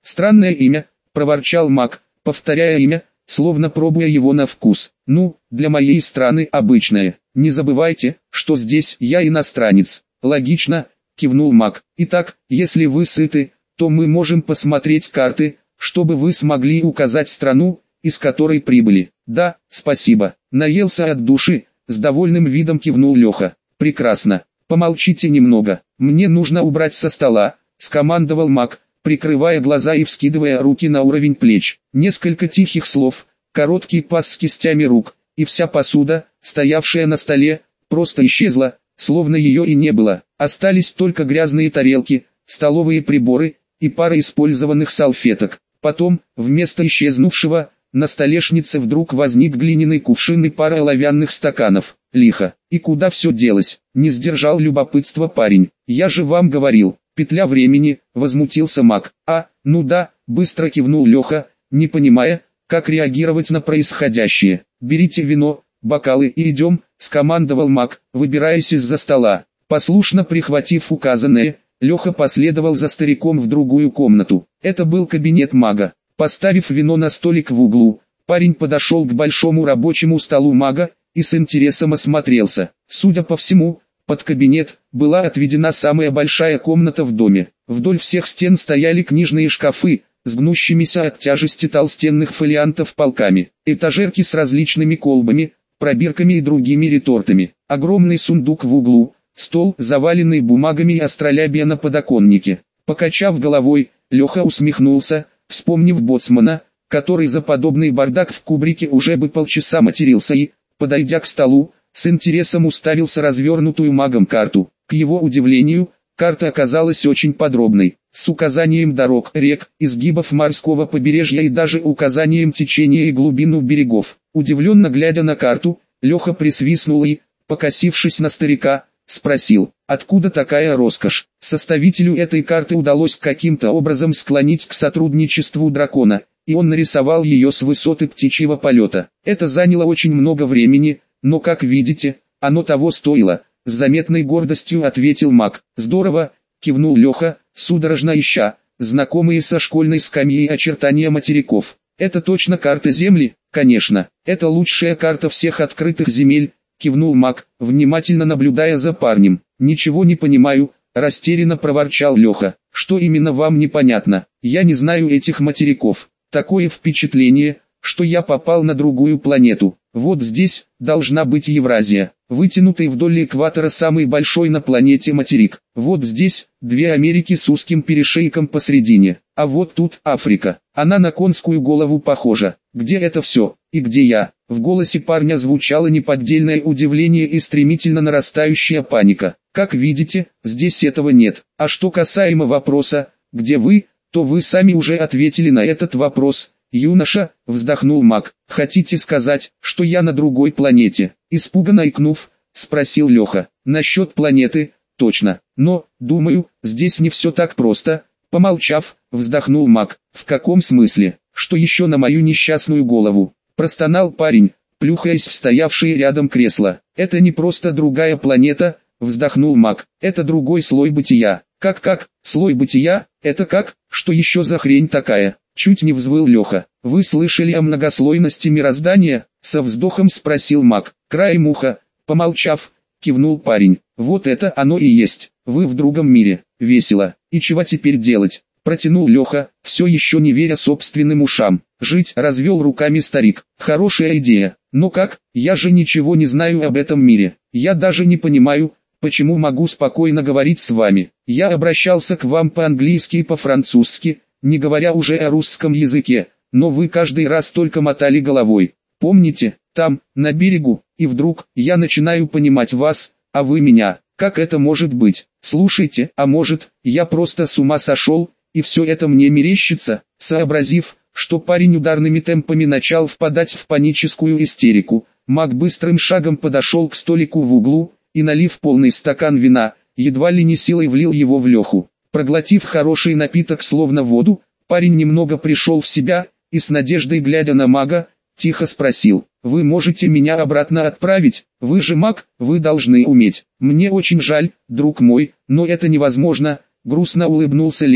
Странное имя, проворчал маг, повторяя имя, словно пробуя его на вкус. Ну, для моей страны обычное. Не забывайте, что здесь я иностранец. Логично, кивнул маг. Итак, если вы сыты, то мы можем посмотреть карты, чтобы вы смогли указать страну, из которой прибыли. Да, спасибо. Наелся от души, с довольным видом кивнул Леха. Прекрасно. Помолчите немного. Мне нужно убрать со стола, скомандовал маг, прикрывая глаза и вскидывая руки на уровень плеч. Несколько тихих слов, короткий пас с кистями рук, и вся посуда, стоявшая на столе, просто исчезла, словно ее и не было. Остались только грязные тарелки, столовые приборы и пара использованных салфеток. Потом, вместо исчезнувшего, на столешнице вдруг возник глиняный кувшин и пара оловянных стаканов. Лихо. И куда все делось? Не сдержал любопытства парень. Я же вам говорил. Петля времени, возмутился маг. А, ну да, быстро кивнул Леха, не понимая, как реагировать на происходящее. Берите вино, бокалы и идем, скомандовал маг, выбираясь из-за стола. Послушно прихватив указанное, Леха последовал за стариком в другую комнату. Это был кабинет мага. Поставив вино на столик в углу, парень подошел к большому рабочему столу мага и с интересом осмотрелся. Судя по всему, под кабинет была отведена самая большая комната в доме. Вдоль всех стен стояли книжные шкафы, с гнущимися от тяжести толстенных фолиантов полками, этажерки с различными колбами, пробирками и другими ретортами, огромный сундук в углу, стол, заваленный бумагами и астролябия на подоконнике. Покачав головой, Леха усмехнулся, вспомнив боцмана, который за подобный бардак в кубрике уже бы полчаса матерился и, подойдя к столу, с интересом уставился развернутую магом карту. К его удивлению, карта оказалась очень подробной, с указанием дорог, рек, изгибов морского побережья и даже указанием течения и глубину берегов. Удивленно глядя на карту, Леха присвистнул и, покосившись на старика, спросил, откуда такая роскошь? Составителю этой карты удалось каким-то образом склонить к сотрудничеству дракона, и он нарисовал ее с высоты птичьего полета. Это заняло очень много времени, но, как видите, оно того стоило, с заметной гордостью ответил маг. Здорово, кивнул Леха, судорожно ища знакомые со школьной скамьей очертания материков. Это точно карта Земли? Конечно, это лучшая карта всех открытых земель, кивнул маг, внимательно наблюдая за парнем. Ничего не понимаю, растерянно проворчал Леха. Что именно вам непонятно? Я не знаю этих материков. Такое впечатление, что я попал на другую планету. Вот здесь должна быть Евразия, вытянутый вдоль экватора самый большой на планете материк. Вот здесь две Америки с узким перешейком посредине, а вот тут Африка. Она на конскую голову похожа. Где это все? И где я? В голосе парня звучало неподдельное удивление и стремительно нарастающая паника. Как видите, здесь этого нет. А что касаемо вопроса, где вы, то вы сами уже ответили на этот вопрос. Юноша, вздохнул маг, хотите сказать, что я на другой планете? Испуганно икнув, спросил Леха. Насчет планеты, точно, но, думаю, здесь не все так просто. Помолчав, вздохнул маг. В каком смысле? Что еще на мою несчастную голову? Простонал парень, плюхаясь в стоявшее рядом кресло. Это не просто другая планета, вздохнул маг. Это другой слой бытия. Как-как, слой бытия, это как, что еще за хрень такая? Чуть не взвыл Леха. Вы слышали о многослойности мироздания? Со вздохом спросил маг. Краем уха, помолчав, кивнул парень. Вот это оно и есть. Вы в другом мире. Весело. И чего теперь делать? Протянул Леха, все еще не веря собственным ушам. Жить, развел руками старик. Хорошая идея. Но как? Я же ничего не знаю об этом мире. Я даже не понимаю, почему могу спокойно говорить с вами. Я обращался к вам по-английски и по-французски, не говоря уже о русском языке, но вы каждый раз только мотали головой. Помните, там, на берегу, и вдруг, я начинаю понимать вас, а вы меня. Как это может быть? Слушайте, а может, я просто с ума сошел, и все это мне мерещится? Сообразив, что парень ударными темпами начал впадать в паническую истерику, маг быстрым шагом подошел к столику в углу, и налив полный стакан вина, едва ли не силой влил его в Леху. Проглотив хороший напиток словно воду, парень немного пришел в себя, и с надеждой глядя на мага, тихо спросил, «Вы можете меня обратно отправить? Вы же маг, вы должны уметь. Мне очень жаль, друг мой, но это невозможно», грустно улыбнулся Ленар,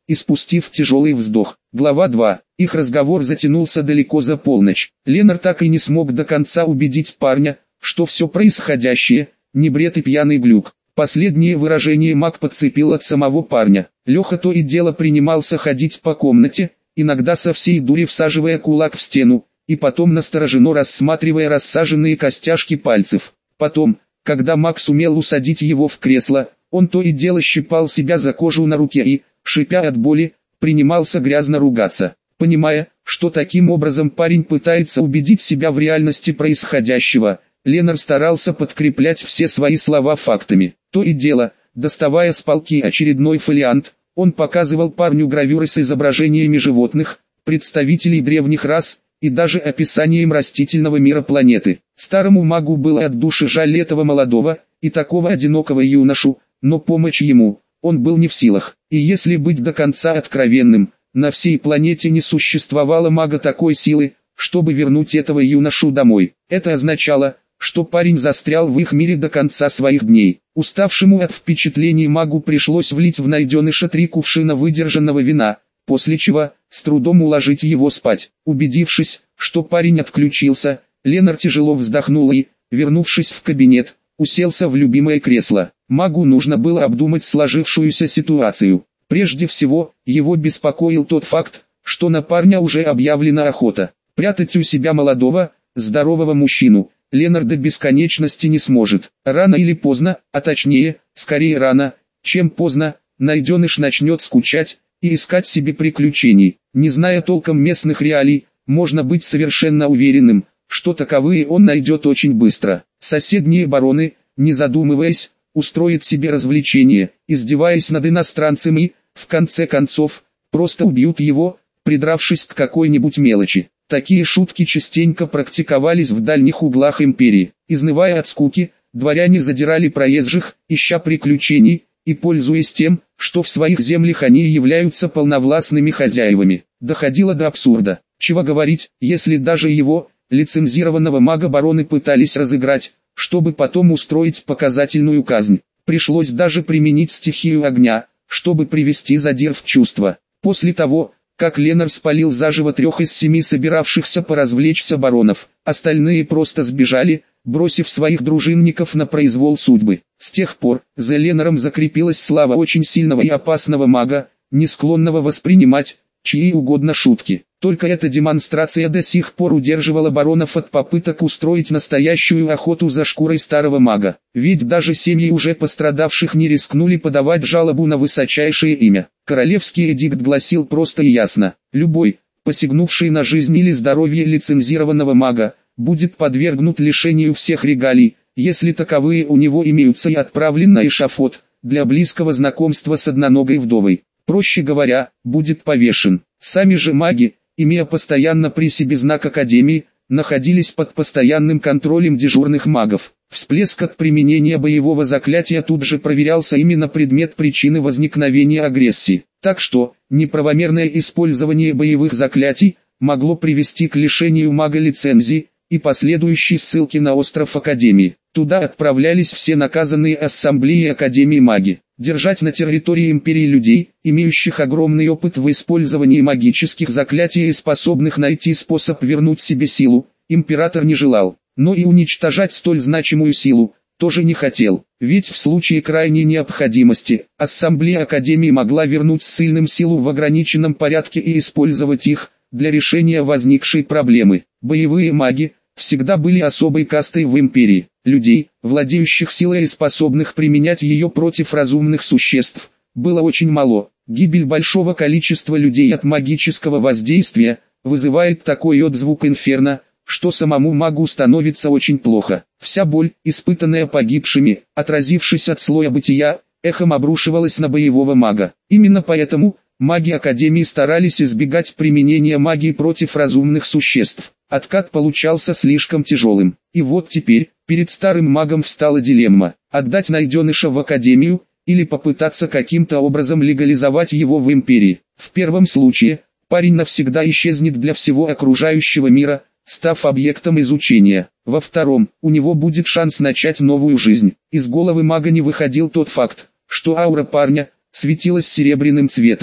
испустив тяжелый вздох. Глава два. Их разговор затянулся далеко за полночь. Ленар так и не смог до конца убедить парня, что все происходящее – не бред и пьяный глюк. Последнее выражение маг подцепил от самого парня. Леха то и дело принимался ходить по комнате, иногда со всей дури всаживая кулак в стену, и потом настороженно рассматривая рассаженные костяшки пальцев. Потом, когда маг сумел усадить его в кресло, он то и дело щипал себя за кожу на руке и, шипя от боли, принимался грязно ругаться. Понимая, что таким образом парень пытается убедить себя в реальности происходящего, Ленар старался подкреплять все свои слова фактами. То и дело, доставая с полки очередной фолиант, он показывал парню гравюры с изображениями животных, представителей древних рас, и даже описанием растительного мира планеты. Старому магу было от души жаль этого молодого и такого одинокого юношу, но помочь ему он был не в силах. И если быть до конца откровенным, на всей планете не существовало мага такой силы, чтобы вернуть этого юношу домой. Это означало, что парень застрял в их мире до конца своих дней. Уставшему от впечатлений магу пришлось влить в найденыша три кувшина выдержанного вина, после чего с трудом уложить его спать. Убедившись, что парень отключился, Ленар тяжело вздохнул и, вернувшись в кабинет, уселся в любимое кресло. Магу нужно было обдумать сложившуюся ситуацию. Прежде всего, его беспокоил тот факт, что на парня уже объявлена охота. Прятать у себя молодого, здорового мужчину Ленар до бесконечности не сможет. Рано или поздно, а точнее, скорее рано, чем поздно, найденыш начнет скучать и искать себе приключений. Не зная толком местных реалий, можно быть совершенно уверенным, что таковые он найдет очень быстро. Соседние бароны, не задумываясь, устроят себе развлечение, издеваясь над иностранцем и, в конце концов, просто убьют его, придравшись к какой-нибудь мелочи. Такие шутки частенько практиковались в дальних углах империи. Изнывая от скуки, дворяне задирали проезжих, ища приключений, и пользуясь тем, что в своих землях они являются полновластными хозяевами. Доходило до абсурда. Чего говорить, если даже его, лицензированного мага бароны пытались разыграть, чтобы потом устроить показательную казнь. Пришлось даже применить стихию огня, чтобы привести задир в чувство. После того, как Ленар спалил заживо трех из семи собиравшихся поразвлечься баронов, остальные просто сбежали, бросив своих дружинников на произвол судьбы. С тех пор за Ленаром закрепилась слава очень сильного и опасного мага, не склонного воспринимать чьи угодно шутки. Только эта демонстрация до сих пор удерживала баронов от попыток устроить настоящую охоту за шкурой старого мага. Ведь даже семьи уже пострадавших не рискнули подавать жалобу на высочайшее имя. Королевский эдикт гласил просто и ясно: любой, посягнувший на жизнь или здоровье лицензированного мага, будет подвергнут лишению всех регалий, если таковые у него имеются, и отправлен на эшафот, для близкого знакомства с одноногой вдовой. Проще говоря, будет повешен. Сами же маги, имея постоянно при себе знак Академии, находились под постоянным контролем дежурных магов. Всплеск от применения боевого заклятия тут же проверялся именно предмет причины возникновения агрессии. Так что, неправомерное использование боевых заклятий могло привести к лишению мага лицензии и последующей ссылке на остров Академии. Туда отправлялись все наказанные ассамблеей Академии маги. Держать на территории империи людей, имеющих огромный опыт в использовании магических заклятий и способных найти способ вернуть себе силу, император не желал. Но и уничтожать столь значимую силу тоже не хотел. Ведь в случае крайней необходимости, ассамблея Академии могла вернуть ссыльным силу в ограниченном порядке и использовать их для решения возникшей проблемы. Боевые маги всегда были особой кастой в империи. Людей, владеющих силой и способных применять ее против разумных существ, было очень мало. Гибель большого количества людей от магического воздействия вызывает такой отзвук инферно, что самому магу становится очень плохо. Вся боль, испытанная погибшими, отразившись от слоя бытия, эхом обрушивалась на боевого мага. Именно поэтому маги Академии старались избегать применения магии против разумных существ. Откат получался слишком тяжелым. И вот теперь, перед старым магом встала дилемма: отдать найденыша в Академию, или попытаться каким-то образом легализовать его в империи. В первом случае, парень навсегда исчезнет для всего окружающего мира, став объектом изучения. Во втором, у него будет шанс начать новую жизнь. Из головы мага не выходил тот факт, что аура парня светилась серебряным цветом. К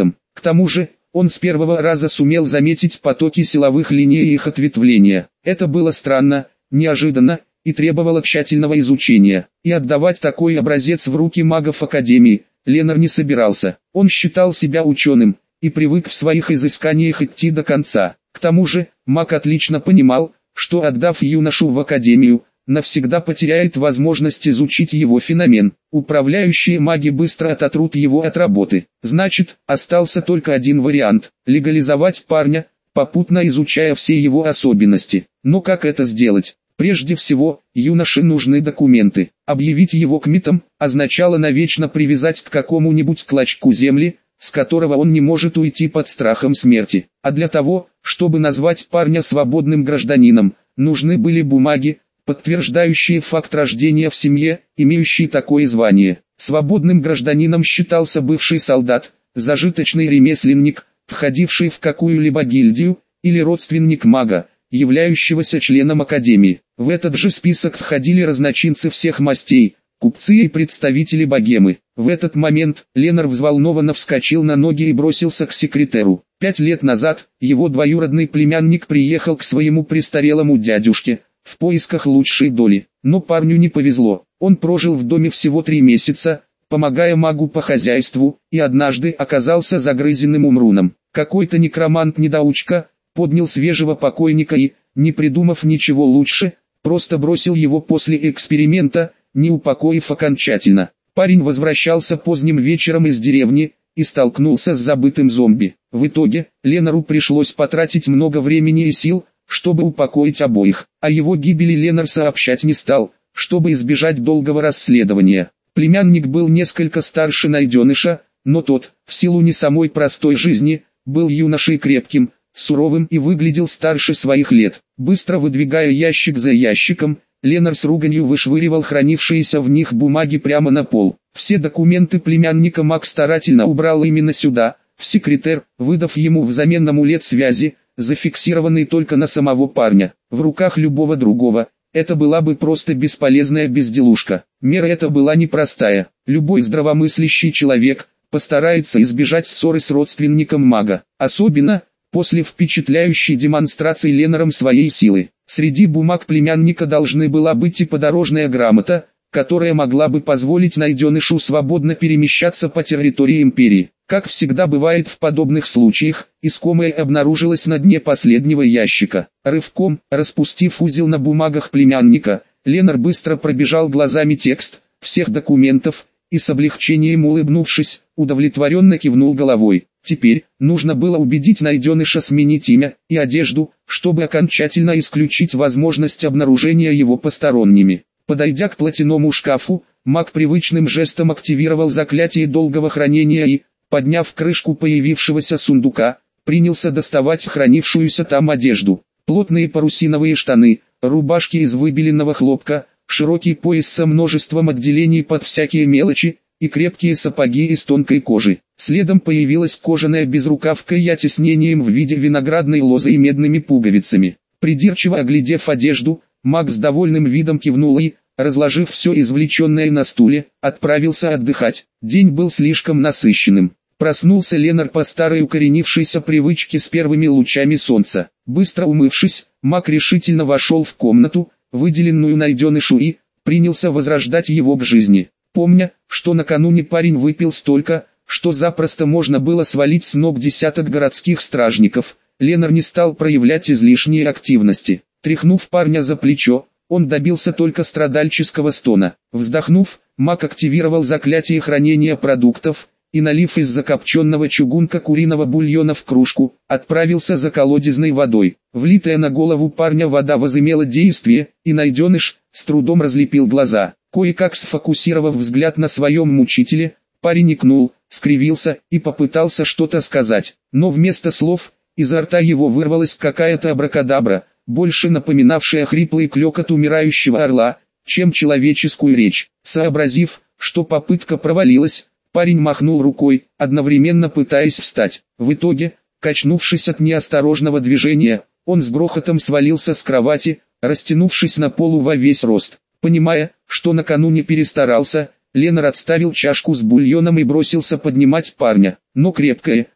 тому же, он с первого раза сумел заметить потоки силовых линий и их ответвления. Это было странно, неожиданно и требовало тщательного изучения. И отдавать такой образец в руки магов Академии Ленар не собирался. Он считал себя ученым и привык в своих изысканиях идти до конца. К тому же, маг отлично понимал, что отдав юношу в Академию, навсегда потеряет возможность изучить его феномен. Управляющие маги быстро ототрут его от работы. Значит, остался только один вариант – легализовать парня, попутно изучая все его особенности. Но как это сделать? Прежде всего, юноше нужны документы. Объявить его кмитом означало навечно привязать к какому-нибудь клочку земли, с которого он не может уйти под страхом смерти. А для того, чтобы назвать парня свободным гражданином, нужны были бумаги, подтверждающие факт рождения в семье, имеющий такое звание. Свободным гражданином считался бывший солдат, зажиточный ремесленник, входивший в какую-либо гильдию, или родственник мага, являющегося членом Академии. В этот же список входили разночинцы всех мастей, купцы и представители богемы. В этот момент Ленар взволнованно вскочил на ноги и бросился к секретеру. Пять лет назад его двоюродный племянник приехал к своему престарелому дядюшке в поисках лучшей доли. Но парню не повезло. Он прожил в доме всего три месяца, помогая магу по хозяйству, и однажды оказался загрызенным умруном. Какой-то некромант-недоучка поднял свежего покойника и, не придумав ничего лучше, просто бросил его после эксперимента, не упокоив окончательно. Парень возвращался поздним вечером из деревни и столкнулся с забытым зомби. В итоге, Ленару пришлось потратить много времени и сил, чтобы упокоить обоих. О его гибели Ленар сообщать не стал, чтобы избежать долгого расследования. Племянник был несколько старше найденыша, но тот, в силу не самой простой жизни, был юношей крепким, суровым и выглядел старше своих лет. Быстро выдвигая ящик за ящиком, Ленар с руганью вышвыривал хранившиеся в них бумаги прямо на пол. Все документы племянника маг старательно убрал именно сюда, в секретер, выдав ему взамен амулет связи, зафиксированный только на самого парня. В руках любого другого это была бы просто бесполезная безделушка. Мера эта была непростая. Любой здравомыслящий человек постарается избежать ссоры с родственником мага, особенно после впечатляющей демонстрации Ленаром своей силы. Среди бумаг племянника должны была быть и подорожная грамота, которая могла бы позволить найденышу свободно перемещаться по территории империи. Как всегда бывает в подобных случаях, искомое обнаружилось на дне последнего ящика. Рывком, распустив узел на бумагах племянника, Ленар быстро пробежал глазами текст всех документов и с облегчением улыбнувшись, удовлетворенно кивнул головой. Теперь, нужно было убедить найденыша сменить имя и одежду, чтобы окончательно исключить возможность обнаружения его посторонними. Подойдя к платяному шкафу, маг привычным жестом активировал заклятие долгого хранения и, подняв крышку появившегося сундука, принялся доставать хранившуюся там одежду. Плотные парусиновые штаны, рубашки из выбеленного хлопка, широкий пояс со множеством отделений под всякие мелочи, и крепкие сапоги из тонкой кожи. Следом появилась кожаная безрукавка и оттиснением в виде виноградной лозы и медными пуговицами. Придирчиво оглядев одежду, маг с довольным видом кивнул и, разложив все извлеченное на стуле, отправился отдыхать. День был слишком насыщенным. Проснулся Ленар по старой укоренившейся привычке с первыми лучами солнца. Быстро умывшись, маг решительно вошел в комнату, выделенную найденышу, и принялся возрождать его к жизни. Помня, что накануне парень выпил столько, что запросто можно было свалить с ног десяток городских стражников, Ленар не стал проявлять излишней активности. Тряхнув парня за плечо, он добился только страдальческого стона. Вздохнув, маг активировал заклятие хранения продуктов и, налив из закопченного чугунка куриного бульона в кружку, отправился за колодезной водой. Влитая на голову парня вода возымела действие, и найденыш с трудом разлепил глаза. Кое-как сфокусировав взгляд на своем мучителе, парень икнул, скривился и попытался что-то сказать, но вместо слов, изо рта его вырвалась какая-то абракадабра, больше напоминавшая хриплый клёкот умирающего орла, чем человеческую речь. Сообразив, что попытка провалилась, парень махнул рукой, одновременно пытаясь встать. В итоге, качнувшись от неосторожного движения, он с грохотом свалился с кровати, растянувшись на полу во весь рост. Понимая, что накануне перестарался, Ленар отставил чашку с бульоном и бросился поднимать парня. Но крепкое,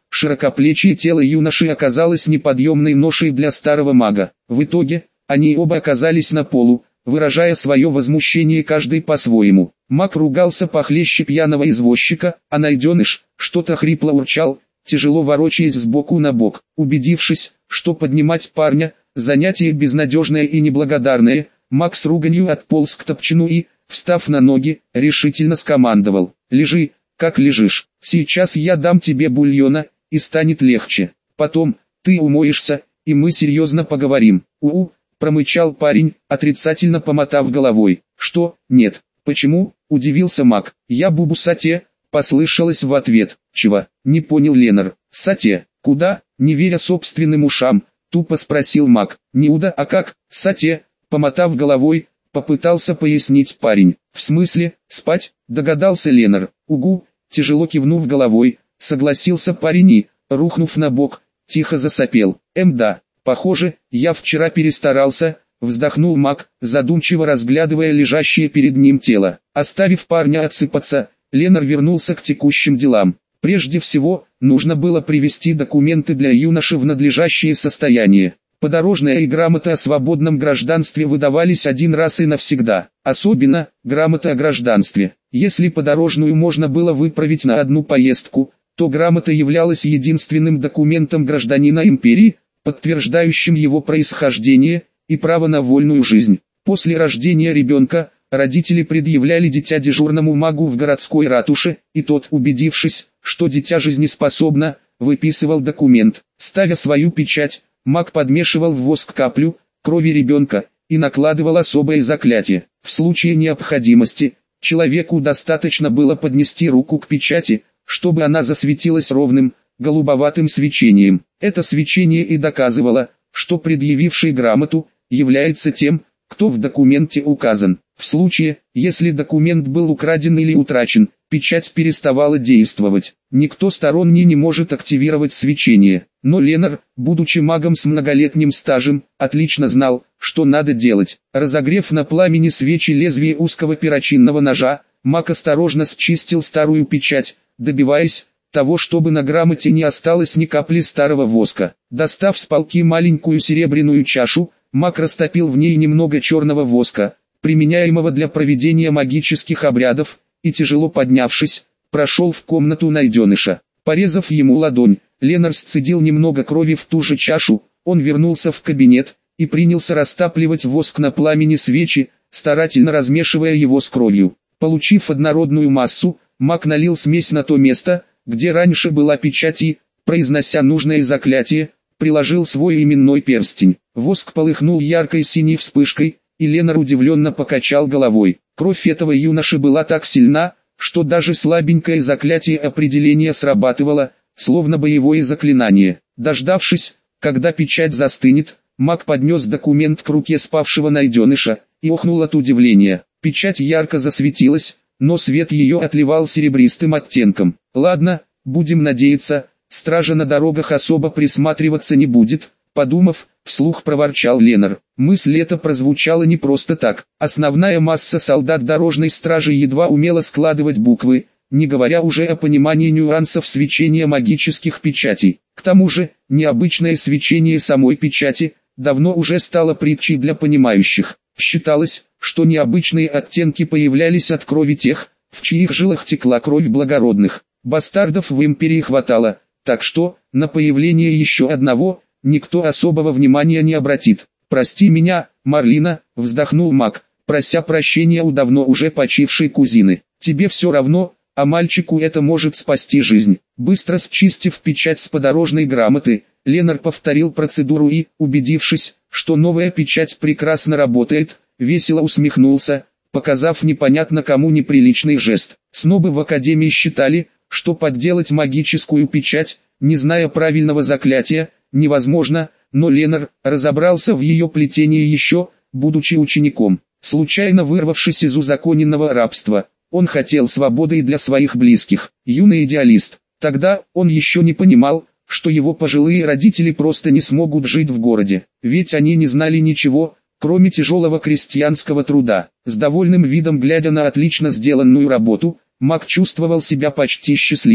широкоплечье тело юноши оказалось неподъемной ношей для старого мага. В итоге, они оба оказались на полу, выражая свое возмущение каждый по-своему. Маг ругался похлеще пьяного извозчика, а найденыш что-то хрипло урчал, тяжело ворочаясь сбоку на бок. Убедившись, что поднимать парня – занятие безнадежное и неблагодарное, маг с руганью отполз к топчину и, встав на ноги, решительно скомандовал: «Лежи, как лежишь, сейчас я дам тебе бульона, и станет легче. Потом, ты умоешься, и мы серьезно поговорим». «У-у», промычал парень, отрицательно помотав головой. «Что, нет, почему?» – удивился маг. «Я Бубу Сате», – послышалось в ответ. «Чего?» – не понял Ленар. «Сате, куда?» – не веря собственным ушам, тупо спросил маг. «Неуда, а как?» «Сате», – помотав головой, попытался пояснить парень. «В смысле, спать?» – догадался Ленар. «Угу», – тяжело кивнув головой, согласился парень и, рухнув на бок, тихо засопел. «Эм да, похоже, я вчера перестарался», – вздохнул маг, задумчиво разглядывая лежащее перед ним тело. Оставив парня отсыпаться, Ленар вернулся к текущим делам. Прежде всего, нужно было привести документы для юноши в надлежащее состояние. Подорожная и грамота о свободном гражданстве выдавались один раз и навсегда. Особенно, грамота о гражданстве. Если подорожную можно было выправить на одну поездку, то грамота являлась единственным документом гражданина империи, подтверждающим его происхождение и право на вольную жизнь. После рождения ребенка, родители предъявляли дитя дежурному магу в городской ратуше, и тот, убедившись, что дитя жизнеспособно, выписывал документ. Ставя свою печать, маг подмешивал в воск каплю крови ребенка и накладывал особое заклятие. В случае необходимости, человеку достаточно было поднести руку к печати, чтобы она засветилась ровным, голубоватым свечением. Это свечение и доказывало, что предъявивший грамоту является тем, кто в документе указан. В случае, если документ был украден или утрачен, печать переставала действовать. Никто сторонний не может активировать свечение. Но Ленар, будучи магом с многолетним стажем, отлично знал, что надо делать. Разогрев на пламени свечи лезвие узкого перочинного ножа, маг осторожно счистил старую печать, добиваясь того, чтобы на грамоте не осталось ни капли старого воска. Достав с полки маленькую серебряную чашу, маг растопил в ней немного черного воска, применяемого для проведения магических обрядов, и тяжело поднявшись, прошел в комнату найденыша. Порезав ему ладонь, Ленар сцедил немного крови в ту же чашу, он вернулся в кабинет и принялся растапливать воск на пламени свечи, старательно размешивая его с кровью. Получив однородную массу, маг налил смесь на то место, где раньше была печать и, произнося нужное заклятие, приложил свой именной перстень. Воск полыхнул яркой синей вспышкой, и Ленар удивленно покачал головой. Кровь этого юноши была так сильна, что даже слабенькое заклятие определения срабатывало, словно боевое заклинание. Дождавшись, когда печать застынет, маг поднес документ к руке спавшего найденыша, и охнул от удивления. Печать ярко засветилась, но свет ее отливал серебристым оттенком. «Ладно, будем надеяться, стража на дорогах особо присматриваться не будет», подумав, вслух проворчал Ленар. Мысль эта прозвучала не просто так. Основная масса солдат дорожной стражи едва умела складывать буквы, не говоря уже о понимании нюансов свечения магических печатей. К тому же, необычное свечение самой печати давно уже стало притчей для понимающих. Считалось, что необычные оттенки появлялись от крови тех, в чьих жилах текла кровь благородных. Бастардов в империи хватало, так что, на появление еще одного, никто особого внимания не обратит. «Прости меня, Марлина», — вздохнул маг, прося прощения у давно уже почившей кузины. «Тебе все равно, а мальчику это может спасти жизнь». Быстро счистив печать с подорожной грамоты, Ленар повторил процедуру и, убедившись, что новая печать прекрасно работает, весело усмехнулся, показав непонятно кому неприличный жест. Снобы в академии считали, что подделать магическую печать, не зная правильного заклятия, невозможно, но Ленар разобрался в ее плетении еще, будучи учеником. Случайно вырвавшись из узаконенного рабства, он хотел свободы и для своих близких. Юный идеалист. Тогда он еще не понимал, что его пожилые родители просто не смогут жить в городе, ведь они не знали ничего, кроме тяжелого крестьянского труда. С довольным видом глядя на отлично сделанную работу, маг чувствовал себя почти счастливым.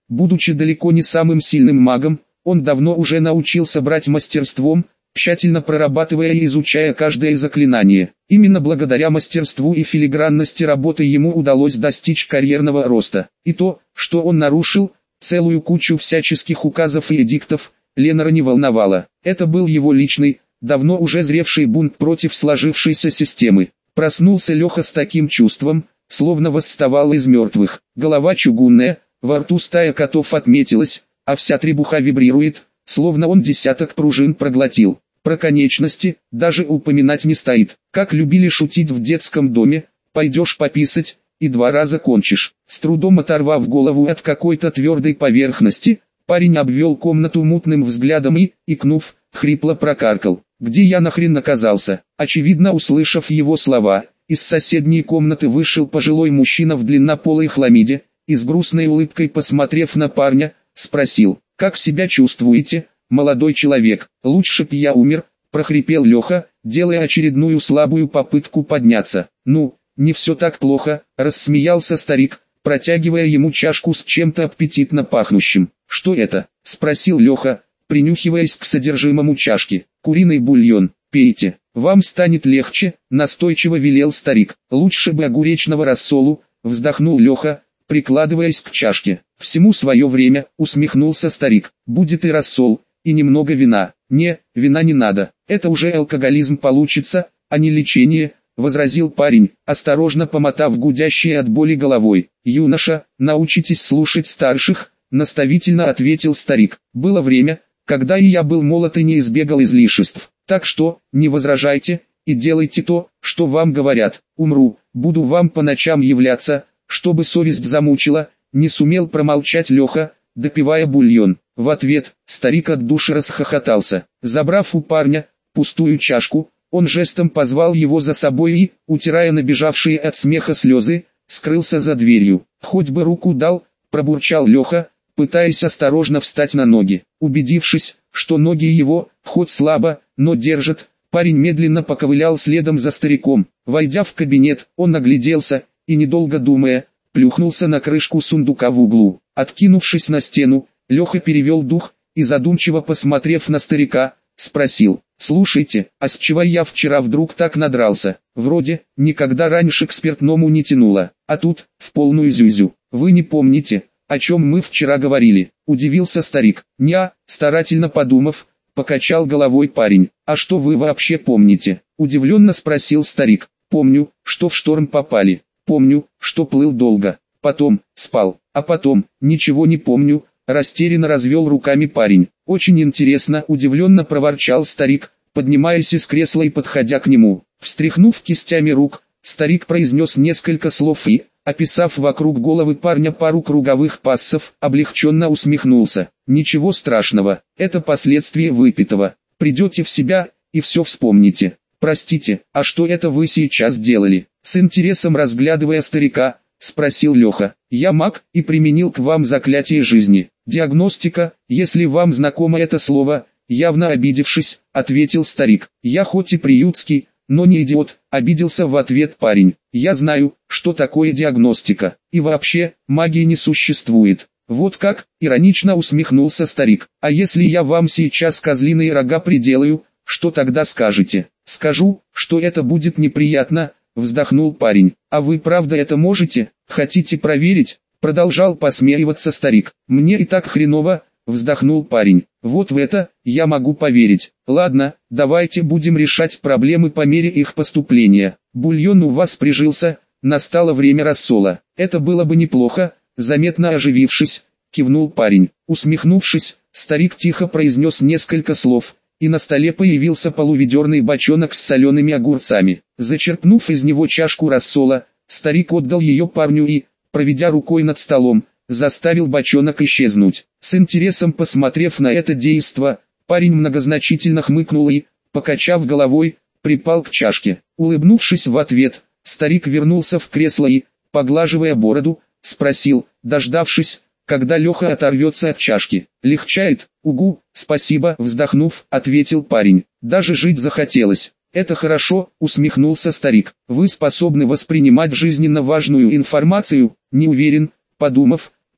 Будучи далеко не самым сильным магом, он давно уже научился брать мастерством, тщательно прорабатывая и изучая каждое заклинание. Именно благодаря мастерству и филигранности работы ему удалось достичь карьерного роста. И то, что он нарушил целую кучу всяческих указов и эдиктов, Ленара не волновало. Это был его личный, давно уже зревший бунт против сложившейся системы. Проснулся Леха с таким чувством, словно восставал из мертвых. Голова чугунная, во рту стая котов отметилась, а вся требуха вибрирует, словно он десяток пружин проглотил. Про конечности даже упоминать не стоит. Как любили шутить в детском доме: пойдешь пописать, и два раза кончишь. С трудом оторвав голову от какой-то твердой поверхности, парень обвел комнату мутным взглядом и, икнув, хрипло прокаркал: «Где я нахрен оказался?» Очевидно, услышав его слова, из соседней комнаты вышел пожилой мужчина в длиннополой хламиде, и с грустной улыбкой, посмотрев на парня, спросил: «Как себя чувствуете, молодой человек?» «Лучше б я умер», — прохрипел Леха, делая очередную слабую попытку подняться. «Ну, не все так плохо», — рассмеялся старик, протягивая ему чашку с чем-то аппетитно пахнущим. «Что это?» — спросил Леха, принюхиваясь к содержимому чашки. «Куриный бульон, пейте, вам станет легче», — настойчиво велел старик. «Лучше бы огуречного рассолу», — вздохнул Леха, прикладываясь к чашке. «Всему свое время», — усмехнулся старик. «Будет и рассол, и немного вина». «Не, вина не надо, это уже алкоголизм получится, а не лечение», — возразил парень, осторожно помотав гудящей от боли головой. «Юноша, научитесь слушать старших», — наставительно ответил старик. «Было время, когда и я был молод и не избегал излишеств. Так что, не возражайте, и делайте то, что вам говорят. Умру, буду вам по ночам являться, чтобы совесть замучила», — не сумел промолчать Леха, допивая бульон. В ответ старик от души расхохотался. Забрав у парня пустую чашку, он жестом позвал его за собой и, утирая набежавшие от смеха слезы, скрылся за дверью. «Хоть бы руку дал», — пробурчал Леха, пытаясь осторожно встать на ноги. Убедившись, что ноги его, хоть слабо, но держат, парень медленно поковылял следом за стариком. Войдя в кабинет, он огляделся и, недолго думая, плюхнулся на крышку сундука в углу. Откинувшись на стену, Леха перевел дух и, задумчиво посмотрев на старика, спросил: «Слушайте, а с чего я вчера вдруг так надрался? Вроде, никогда раньше к спиртному не тянуло, а тут, в полную зюзю. Вы не помните, о чем мы вчера говорили?» — удивился старик. «Ня», старательно подумав, покачал головой парень. «А что вы вообще помните?» — удивленно спросил старик. «Помню, что в шторм попали. Помню, что плыл долго. Потом, спал. А потом, ничего не помню», — растерянно развел руками парень. «Очень интересно», — удивленно проворчал старик, поднимаясь из кресла и подходя к нему. Встряхнув кистями рук, старик произнес несколько слов и, описав вокруг головы парня пару круговых пассов, облегченно усмехнулся. «Ничего страшного, это последствия выпитого. Придете в себя, и все вспомните. Простите, а что это вы сейчас делали?» С интересом разглядывая старика, спросил Леха. «Я маг и применил к вам заклятие жизни. Диагностика, если вам знакомо это слово», явно обидевшись, ответил старик. «Я хоть и приютский, но не идиот», обиделся в ответ парень. «Я знаю, что такое диагностика. И вообще, магии не существует». «Вот как?» — иронично усмехнулся старик. «А если я вам сейчас козлиные рога приделаю, что тогда скажете?» «Скажу, что это будет неприятно», — вздохнул парень. «А вы правда это можете? Хотите проверить?» — продолжал посмеиваться старик. «Мне и так хреново», — вздохнул парень. «Вот в это я могу поверить. Ладно, давайте будем решать проблемы по мере их поступления. Бульон у вас прижился, настало время рассола. Это было бы неплохо», — заметно оживившись, кивнул парень. Усмехнувшись, старик тихо произнес несколько слов, и на столе появился полуведерный бочонок с солеными огурцами. Зачерпнув из него чашку рассола, старик отдал ее парню и, проведя рукой над столом, заставил бочонок исчезнуть. С интересом посмотрев на это действо, парень многозначительно хмыкнул и, покачав головой, припал к чашке. Улыбнувшись в ответ, старик вернулся в кресло и, поглаживая бороду, спросил, дождавшись, когда Леха оторвется от чашки. «Легчает?» «Угу, спасибо», вздохнув, ответил парень. «Даже жить захотелось». «Это хорошо», усмехнулся старик. «Вы способны воспринимать жизненно важную информацию?» «Не уверен», подумав,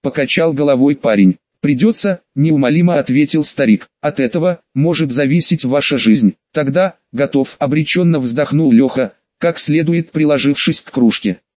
покачал головой парень. Придется, неумолимо ответил старик. От этого может зависеть ваша жизнь. Тогда, готов, обреченно вздохнул Леха, как следует приложившись к кружке.